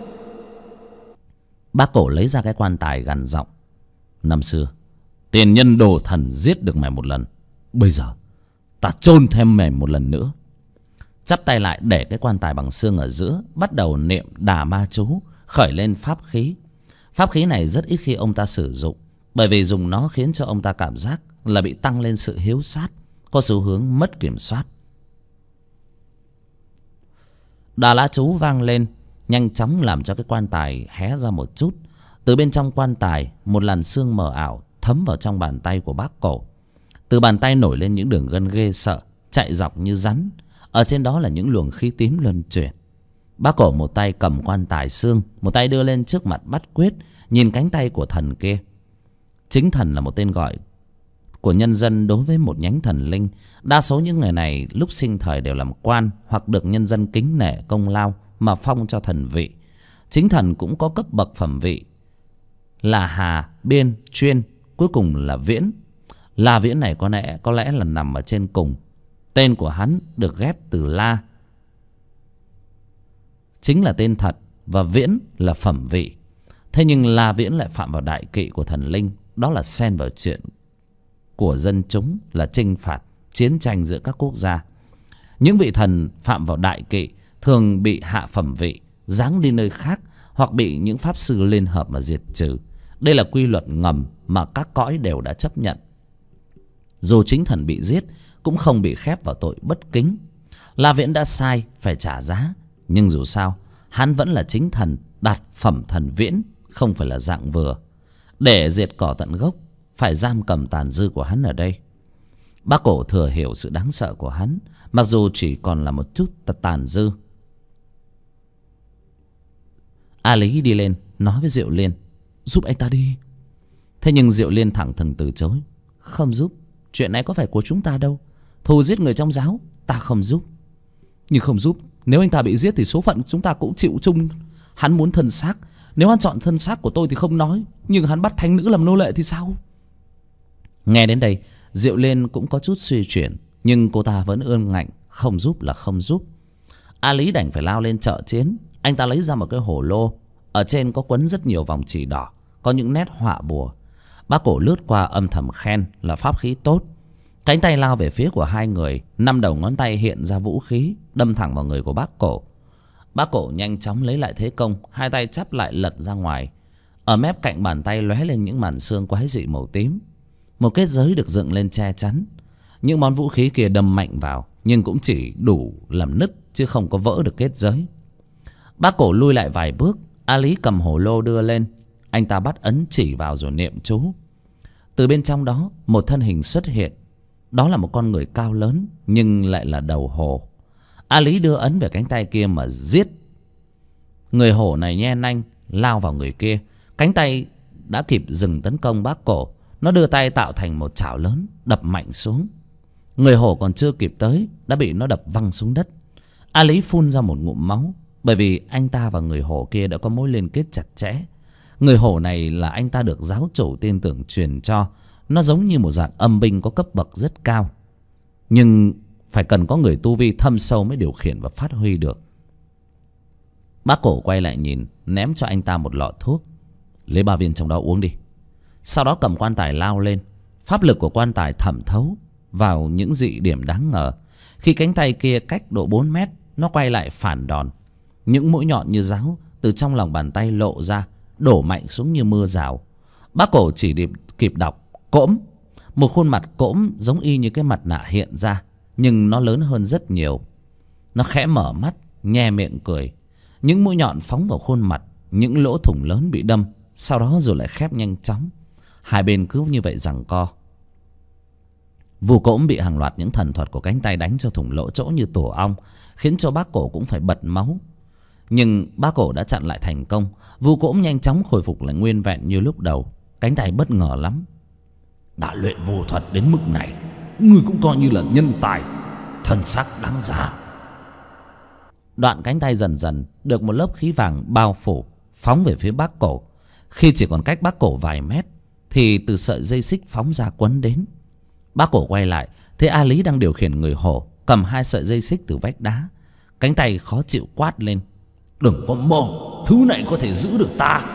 Bác cổ lấy ra cái quan tài gằn giọng: năm xưa tiền nhân đồ thần giết được mày một lần, bây giờ ta chôn thêm mày một lần nữa. Chắp tay lại để cái quan tài bằng xương ở giữa, bắt đầu niệm đà ma chú, khởi lên pháp khí. Pháp khí này rất ít khi ông ta sử dụng, bởi vì dùng nó khiến cho ông ta cảm giác là bị tăng lên sự hiếu sát, có xu hướng mất kiểm soát. Đà la chú vang lên, nhanh chóng làm cho cái quan tài hé ra một chút. Từ bên trong quan tài, một làn sương mờ ảo thấm vào trong bàn tay của bác cổ. Từ bàn tay nổi lên những đường gân ghê sợ, chạy dọc như rắn. Ở trên đó là những luồng khí tím luân chuyển. Bác cổ một tay cầm quan tài xương, một tay đưa lên trước mặt bắt quyết, nhìn cánh tay của thần kia. Chính thần là một tên gọi của nhân dân đối với một nhánh thần linh. Đa số những người này lúc sinh thời đều làm quan hoặc được nhân dân kính nể công lao mà phong cho thần vị. Chính thần cũng có cấp bậc phẩm vị là Hà, Biên, Chuyên, cuối cùng là Viễn. La Viễn này có lẽ là nằm ở trên cùng. Tên của hắn được ghép từ La, chính là tên thật, và Viễn là phẩm vị. Thế nhưng La Viễn lại phạm vào đại kỵ của thần linh, đó là xen vào chuyện của dân chúng, là chinh phạt, chiến tranh giữa các quốc gia. Những vị thần phạm vào đại kỵ thường bị hạ phẩm vị, giáng đi nơi khác, hoặc bị những pháp sư liên hợp mà diệt trừ. Đây là quy luật ngầm mà các cõi đều đã chấp nhận. Dù chính thần bị giết cũng không bị khép vào tội bất kính. La Viễn đã sai, phải trả giá, nhưng dù sao hắn vẫn là chính thần, đạt phẩm thần viễn, không phải là dạng vừa. Để diệt cỏ tận gốc, phải giam cầm tàn dư của hắn ở đây. Bác cổ thừa hiểu sự đáng sợ của hắn, mặc dù chỉ còn là một chút tàn dư. A Lý đi lên nói với Diệu Liên: giúp anh ta đi. Thế nhưng Diệu Liên thẳng thừng từ chối: không giúp, chuyện này có phải của chúng ta đâu. Thù giết người trong giáo ta không giúp. Nhưng không giúp, nếu anh ta bị giết thì số phận chúng ta cũng chịu chung. Hắn muốn thân xác, nếu hắn chọn thân xác của tôi thì không nói, nhưng hắn bắt thánh nữ làm nô lệ thì sao? Nghe đến đây, Diệu Liên cũng có chút suy chuyển, nhưng cô ta vẫn ương ngạnh, không giúp là không giúp. A Lý đành phải lao lên trợ chiến. Anh ta lấy ra một cái hổ lô, ở trên có quấn rất nhiều vòng chỉ đỏ, có những nét họa bùa. Bác cổ lướt qua âm thầm khen là pháp khí tốt. Cánh tay lao về phía của hai người, 5 đầu ngón tay hiện ra vũ khí, đâm thẳng vào người của bác cổ. Bác cổ nhanh chóng lấy lại thế công, hai tay chắp lại lật ra ngoài. Ở mép cạnh bàn tay lóe lên những màn xương quái dị màu tím. Một kết giới được dựng lên che chắn. Những món vũ khí kia đâm mạnh vào, nhưng cũng chỉ đủ làm nứt, chứ không có vỡ được kết giới. Bác cổ lui lại vài bước. A Lý cầm hổ lô đưa lên. Anh ta bắt ấn chỉ vào rồi niệm chú. Từ bên trong đó, một thân hình xuất hiện. Đó là một con người cao lớn, nhưng lại là đầu hổ. A Lý đưa ấn về cánh tay kia mà giết. Người hổ này nhe nanh lao vào người kia. Cánh tay đã kịp dừng tấn công bác cổ. Nó đưa tay tạo thành một chảo lớn, đập mạnh xuống. Người hổ còn chưa kịp tới, đã bị nó đập văng xuống đất. A Lý phun ra một ngụm máu, bởi vì anh ta và người hổ kia đã có mối liên kết chặt chẽ. Người hổ này là anh ta được giáo chủ tin tưởng truyền cho. Nó giống như một dạng âm binh có cấp bậc rất cao, nhưng phải cần có người tu vi thâm sâu mới điều khiển và phát huy được. Bác Cổ quay lại nhìn, ném cho anh ta một lọ thuốc. Lấy 3 viên trong đó uống đi. Sau đó cầm quan tài lao lên. Pháp lực của quan tài thẩm thấu vào những dị điểm đáng ngờ. Khi cánh tay kia cách độ 4 mét, nó quay lại phản đòn. Những mũi nhọn như giáo từ trong lòng bàn tay lộ ra, đổ mạnh xuống như mưa rào. Bác Cổ chỉ kịp đọc cỗm. Một khuôn mặt cỗm giống y như cái mặt nạ hiện ra, nhưng nó lớn hơn rất nhiều. Nó khẽ mở mắt, nhe miệng cười. Những mũi nhọn phóng vào khuôn mặt, những lỗ thủng lớn bị đâm, sau đó rồi lại khép nhanh chóng. Hai bên cứ như vậy giằng co. Vu Cỗm bị hàng loạt những thần thuật của cánh tay đánh cho thủng lỗ chỗ như tổ ong, khiến cho bác Cổ cũng phải bật máu. Nhưng bác Cổ đã chặn lại thành công. Vu Cỗm nhanh chóng khôi phục lại nguyên vẹn như lúc đầu. Cánh tay bất ngờ lắm. Đã luyện vô thuật đến mức này, ngươi cũng coi như là nhân tài, thân xác đáng giá. Đoạn cánh tay dần dần được một lớp khí vàng bao phủ, phóng về phía bác Cổ. Khi chỉ còn cách bác Cổ vài mét thì từ sợi dây xích phóng ra quấn đến. Bác Cổ quay lại thấy A Lý đang điều khiển người hổ, cầm 2 sợi dây xích từ vách đá. Cánh tay khó chịu quát lên: Đừng có mơ, thứ này có thể giữ được ta.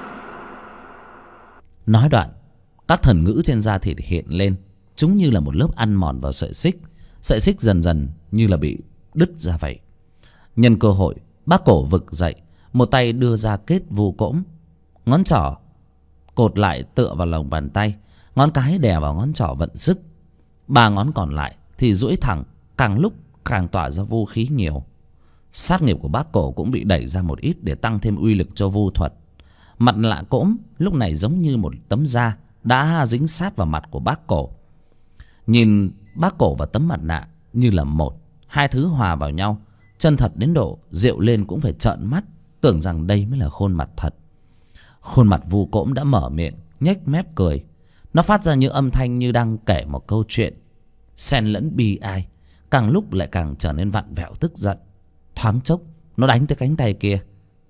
Nói đoạn, các thần ngữ trên da thịt hiện lên, chúng như là một lớp ăn mòn vào sợi xích. Sợi xích dần dần như là bị đứt ra vậy. Nhân cơ hội, bác Cổ vực dậy, một tay đưa ra kết Vu Cỗm. Ngón trỏ cột lại tựa vào lòng bàn tay, ngón cái đè vào ngón trỏ vận sức. 3 ngón còn lại thì duỗi thẳng, càng lúc càng tỏa ra vu khí nhiều. Sát nghiệp của bác Cổ cũng bị đẩy ra một ít để tăng thêm uy lực cho vu thuật. Mặt nạ cỗm lúc này giống như một tấm da đã dính sát vào mặt của bác Cổ. Nhìn bác Cổ và tấm mặt nạ như là một, hai thứ hòa vào nhau, chân thật đến độ Rượu Lên cũng phải trợn mắt, tưởng rằng đây mới là khuôn mặt thật. Khuôn mặt Vu Cỗm đã mở miệng, nhếch mép cười. Nó phát ra những âm thanh như đang kể một câu chuyện, xen lẫn bi ai, càng lúc lại càng trở nên vặn vẹo tức giận. Thoáng chốc nó đánh tới cánh tay kia.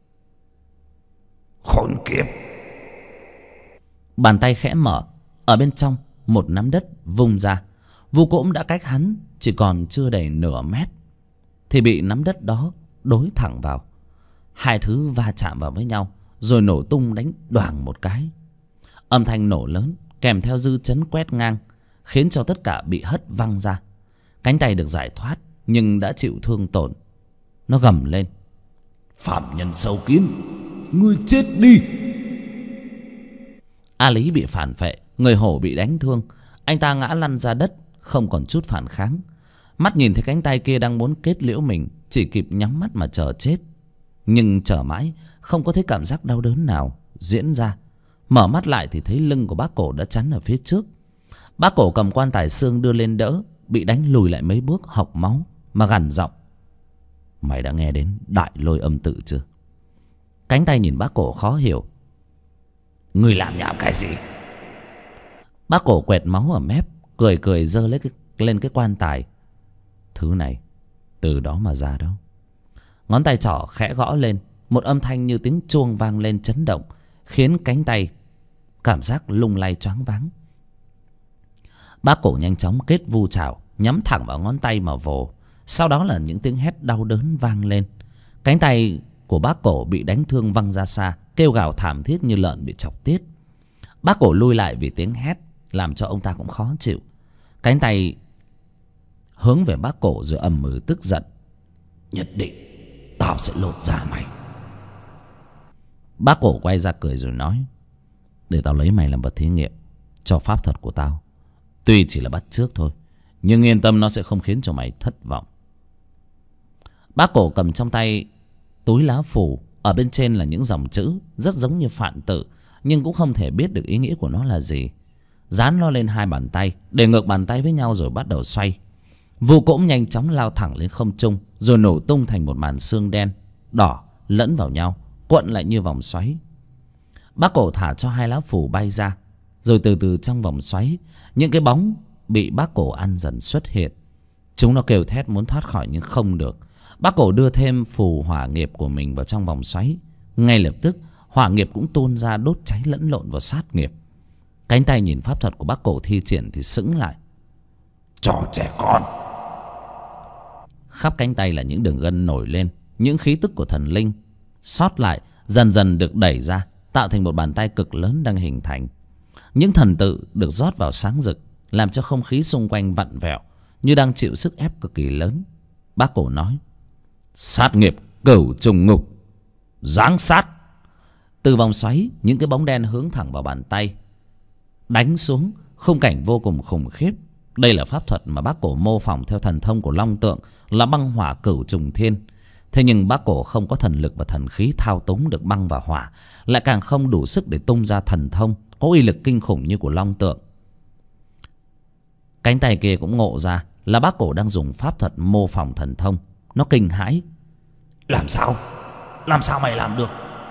Khốn kiếp! Bàn tay khẽ mở, ở bên trong một nắm đất vung ra. Vu Cỗm đã cách hắn chỉ còn chưa đầy nửa mét thì bị nắm đất đó đối thẳng vào. Hai thứ va chạm vào với nhau rồi nổ tung đánh đoàng một cái. Âm thanh nổ lớn kèm theo dư chấn quét ngang, khiến cho tất cả bị hất văng ra. Cánh tay được giải thoát nhưng đã chịu thương tổn. Nó gầm lên: Phạm nhân sâu kiến, ngươi chết đi! A Lý bị phản phệ, người hổ bị đánh thương. Anh ta ngã lăn ra đất, không còn chút phản kháng. Mắt nhìn thấy cánh tay kia đang muốn kết liễu mình, chỉ kịp nhắm mắt mà chờ chết. Nhưng chờ mãi không có thấy cảm giác đau đớn nào diễn ra. Mở mắt lại thì thấy lưng của bác Cổ đã chắn ở phía trước. Bác Cổ cầm quan tài xương đưa lên đỡ, bị đánh lùi lại mấy bước hộc máu, mà gằn giọng: Mày đã nghe đến Đại Lôi Âm Tự chưa? Cánh tay nhìn bác Cổ khó hiểu: Ngươi làm nhảm cái gì? Bác Cổ quẹt máu ở mép, cười cười giơ lên cái quan tài: Thứ này từ đó mà ra đâu. Ngón tay trỏ khẽ gõ lên, một âm thanh như tiếng chuông vang lên chấn động, khiến cánh tay cảm giác lung lay choáng váng. Bác Cổ nhanh chóng kết vu chảo, nhắm thẳng vào ngón tay mà vồ. Sau đó là những tiếng hét đau đớn vang lên. Cánh tay của bác Cổ bị đánh thương văng ra xa, kêu gào thảm thiết như lợn bị chọc tiết. Bác Cổ lui lại vì tiếng hét làm cho ông ta cũng khó chịu. Cánh tay hướng về bác Cổ rồi ầm ừ tức giận: Nhất định tao sẽ lột da mày. Bác Cổ quay ra cười rồi nói: Để tao lấy mày làm vật thí nghiệm cho pháp thuật của tao. Tuy chỉ là bắt chước thôi, nhưng yên tâm, nó sẽ không khiến cho mày thất vọng. Bác Cổ cầm trong tay túi lá phù, ở bên trên là những dòng chữ rất giống như phạn tự, nhưng cũng không thể biết được ý nghĩa của nó là gì. Dán nó lên 2 bàn tay, để ngược bàn tay với nhau rồi bắt đầu xoay. Vu Cỗm nhanh chóng lao thẳng lên không trung, rồi nổ tung thành một màn xương đen đỏ lẫn vào nhau, cuộn lại như vòng xoáy. Bác Cổ thả cho 2 lá phù bay ra, rồi từ từ trong vòng xoáy, những cái bóng bị bác Cổ ăn dần xuất hiện. Chúng nó kêu thét muốn thoát khỏi nhưng không được. Bác Cổ đưa thêm phù hỏa nghiệp của mình vào trong vòng xoáy. Ngay lập tức hỏa nghiệp cũng tuôn ra đốt cháy lẫn lộn vào sát nghiệp. Cánh tay nhìn pháp thuật của bác Cổ thi triển thì sững lại: Trò trẻ con! Khắp cánh tay là những đường gân nổi lên. Những khí tức của thần linh sót lại dần dần được đẩy ra, tạo thành một bàn tay cực lớn đang hình thành. Những thần tự được rót vào sáng rực, làm cho không khí xung quanh vặn vẹo, như đang chịu sức ép cực kỳ lớn. Bác Cổ nói: sát nghiệp cửu trùng ngục, giáng sát. Từ vòng xoáy, những cái bóng đen hướng thẳng vào bàn tay, đánh xuống. Khung cảnh vô cùng khủng khiếp. Đây là pháp thuật mà Bác Cổ mô phỏng theo thần thông của Long Tượng, là băng hỏa cửu trùng thiên. Thế nhưng Bác Cổ không có thần lực và thần khí thao túng được băng và hỏa, lại càng không đủ sức để tung ra thần thông có uy lực kinh khủng như của Long Tượng. Cánh tay kia cũng ngộ ra là Bác Cổ đang dùng pháp thuật mô phỏng thần thông. Nó kinh hãi: làm sao mày làm được?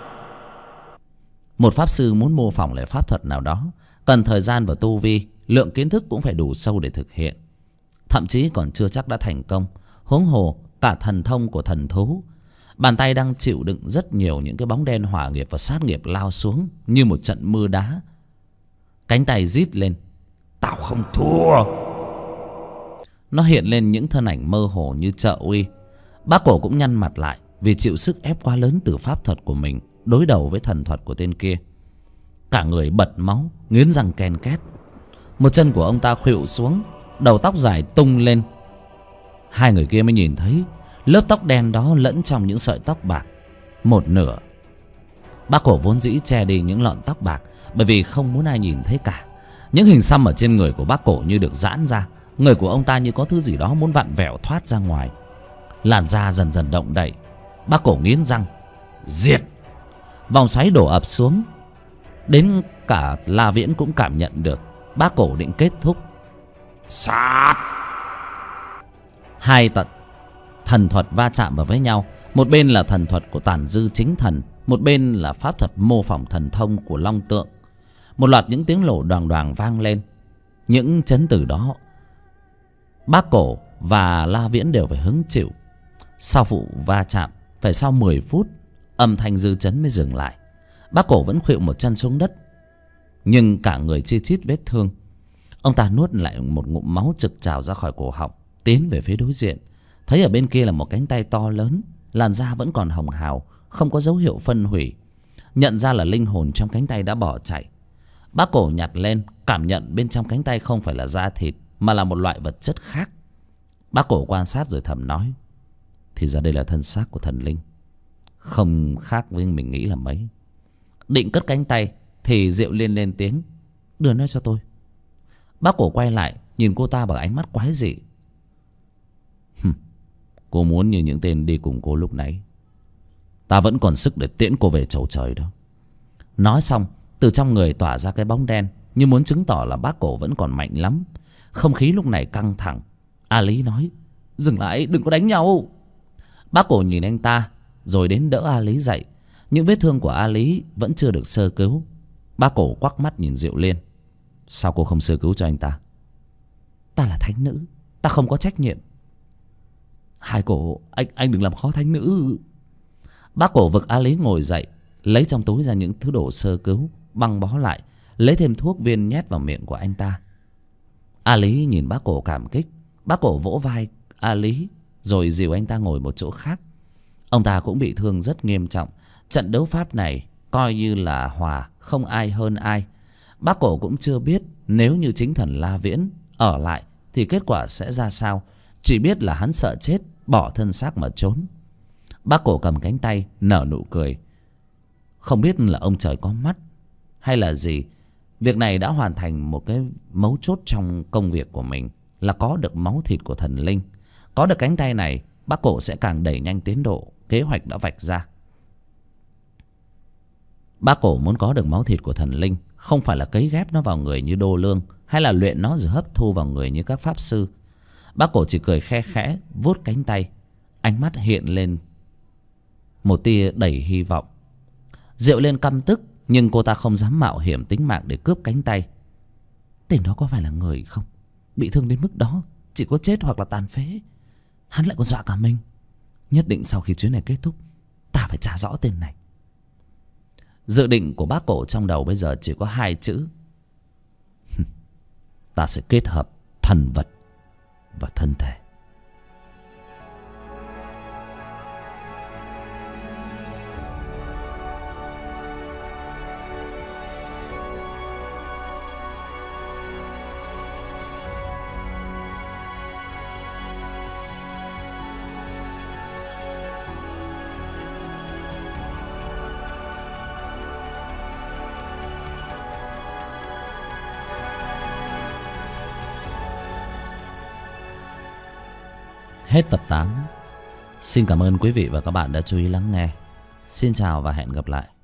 Một pháp sư muốn mô phỏng lại pháp thuật nào đó cần thời gian và tu vi, lượng kiến thức cũng phải đủ sâu để thực hiện. Thậm chí còn chưa chắc đã thành công, huống hồ cả thần thông của thần thú. Bàn tay đang chịu đựng rất nhiều những cái bóng đen hỏa nghiệp và sát nghiệp lao xuống như một trận mưa đá. Cánh tay rít lên: tao không thua. Nó hiện lên những thân ảnh mơ hồ như trợ uy. Bác Cổ cũng nhăn mặt lại vì chịu sức ép quá lớn từ pháp thuật của mình đối đầu với thần thuật của tên kia. Cả người bật máu, nghiến răng ken két. Một chân của ông ta khuỵu xuống, đầu tóc dài tung lên. Hai người kia mới nhìn thấy lớp tóc đen đó lẫn trong những sợi tóc bạc một nửa. Bác Cổ vốn dĩ che đi những lọn tóc bạc bởi vì không muốn ai nhìn thấy cả. Những hình xăm ở trên người của Bác Cổ như được giãn ra. Người của ông ta như có thứ gì đó muốn vặn vẹo thoát ra ngoài. Làn da dần dần động đậy. Bác Cổ nghiến răng: diệt. Vòng xoáy đổ ập xuống. Đến cả La Viễn cũng cảm nhận được Bác Cổ định kết thúc. Sát. Hai thần thuật va chạm vào với nhau. Một bên là thần thuật của Tàn Dư chính thần, một bên là pháp thuật mô phỏng thần thông của Long Tượng. Một loạt những tiếng lổ đoàng đoàng vang lên. Những chấn từ đó Bác Cổ và La Viễn đều phải hứng chịu. Sau vụ va chạm, phải sau 10 phút âm thanh dư chấn mới dừng lại. Bác Cổ vẫn khuỵu một chân xuống đất, nhưng cả người chi chít vết thương. Ông ta nuốt lại một ngụm máu trực trào ra khỏi cổ họng, tiến về phía đối diện. Thấy ở bên kia là một cánh tay to lớn, làn da vẫn còn hồng hào, không có dấu hiệu phân hủy. Nhận ra là linh hồn trong cánh tay đã bỏ chạy. Bác Cổ nhặt lên, cảm nhận bên trong cánh tay không phải là da thịt, mà là một loại vật chất khác. Bác Cổ quan sát rồi thầm nói: thì ra đây là thân xác của thần linh, không khác với mình nghĩ là mấy. Định cất cánh tay thì Diệu Liên lên tiếng: đưa nó cho tôi. Bác Cổ quay lại nhìn cô ta bằng ánh mắt quái dị: cô muốn như những tên đi cùng cô lúc nãy, ta vẫn còn sức để tiễn cô về chầu trời đó. Nói xong, từ trong người tỏa ra cái bóng đen, như muốn chứng tỏ là Bác Cổ vẫn còn mạnh lắm. Không khí lúc này căng thẳng. A Lý nói: dừng lại, đừng có đánh nhau. Bác Cổ nhìn anh ta rồi đến đỡ A Lý dậy. Những vết thương của A Lý vẫn chưa được sơ cứu. Bác Cổ quắc mắt nhìn Diệu Liên: sao cô không sơ cứu cho anh ta? Ta là thánh nữ, ta không có trách nhiệm. Hai cổ, anh đừng làm khó thánh nữ. Bác Cổ vực A Lý ngồi dậy, lấy trong túi ra những thứ đồ sơ cứu, băng bó lại, lấy thêm thuốc viên nhét vào miệng của anh ta. A Lý nhìn Bác Cổ cảm kích. Bác Cổ vỗ vai A Lý rồi dìu anh ta ngồi một chỗ khác. Ông ta cũng bị thương rất nghiêm trọng. Trận đấu pháp này coi như là hòa, không ai hơn ai. Bác Cổ cũng chưa biết nếu như chính thần La Viễn ở lại thì kết quả sẽ ra sao. Chỉ biết là hắn sợ chết, bỏ thân xác mà trốn. Bác Cổ cầm cánh tay nở nụ cười. Không biết là ông trời có mắt hay là gì, việc này đã hoàn thành một cái mấu chốt trong công việc của mình, là có được máu thịt của thần linh. Có được cánh tay này, Bác Cổ sẽ càng đẩy nhanh tiến độ kế hoạch đã vạch ra. Bác Cổ muốn có được máu thịt của thần linh, không phải là cấy ghép nó vào người như Đô Lương, hay là luyện nó rồi hấp thu vào người như các pháp sư. Bác Cổ chỉ cười khe khẽ, vuốt cánh tay, ánh mắt hiện lên một tia đầy hy vọng. Diệu Liên căm tức, nhưng cô ta không dám mạo hiểm tính mạng để cướp cánh tay. Tên đó có phải là người không? Bị thương đến mức đó, chỉ có chết hoặc là tàn phế. Hắn lại còn dọa cả mình. Nhất định sau khi chuyến này kết thúc, ta phải trả rõ tên này. Dự định của Bác Cổ trong đầu bây giờ chỉ có hai chữ: ta sẽ kết hợp thần vật và thân thể. Hết tập 8. Xin cảm ơn quý vị và các bạn đã chú ý lắng nghe. Xin chào và hẹn gặp lại.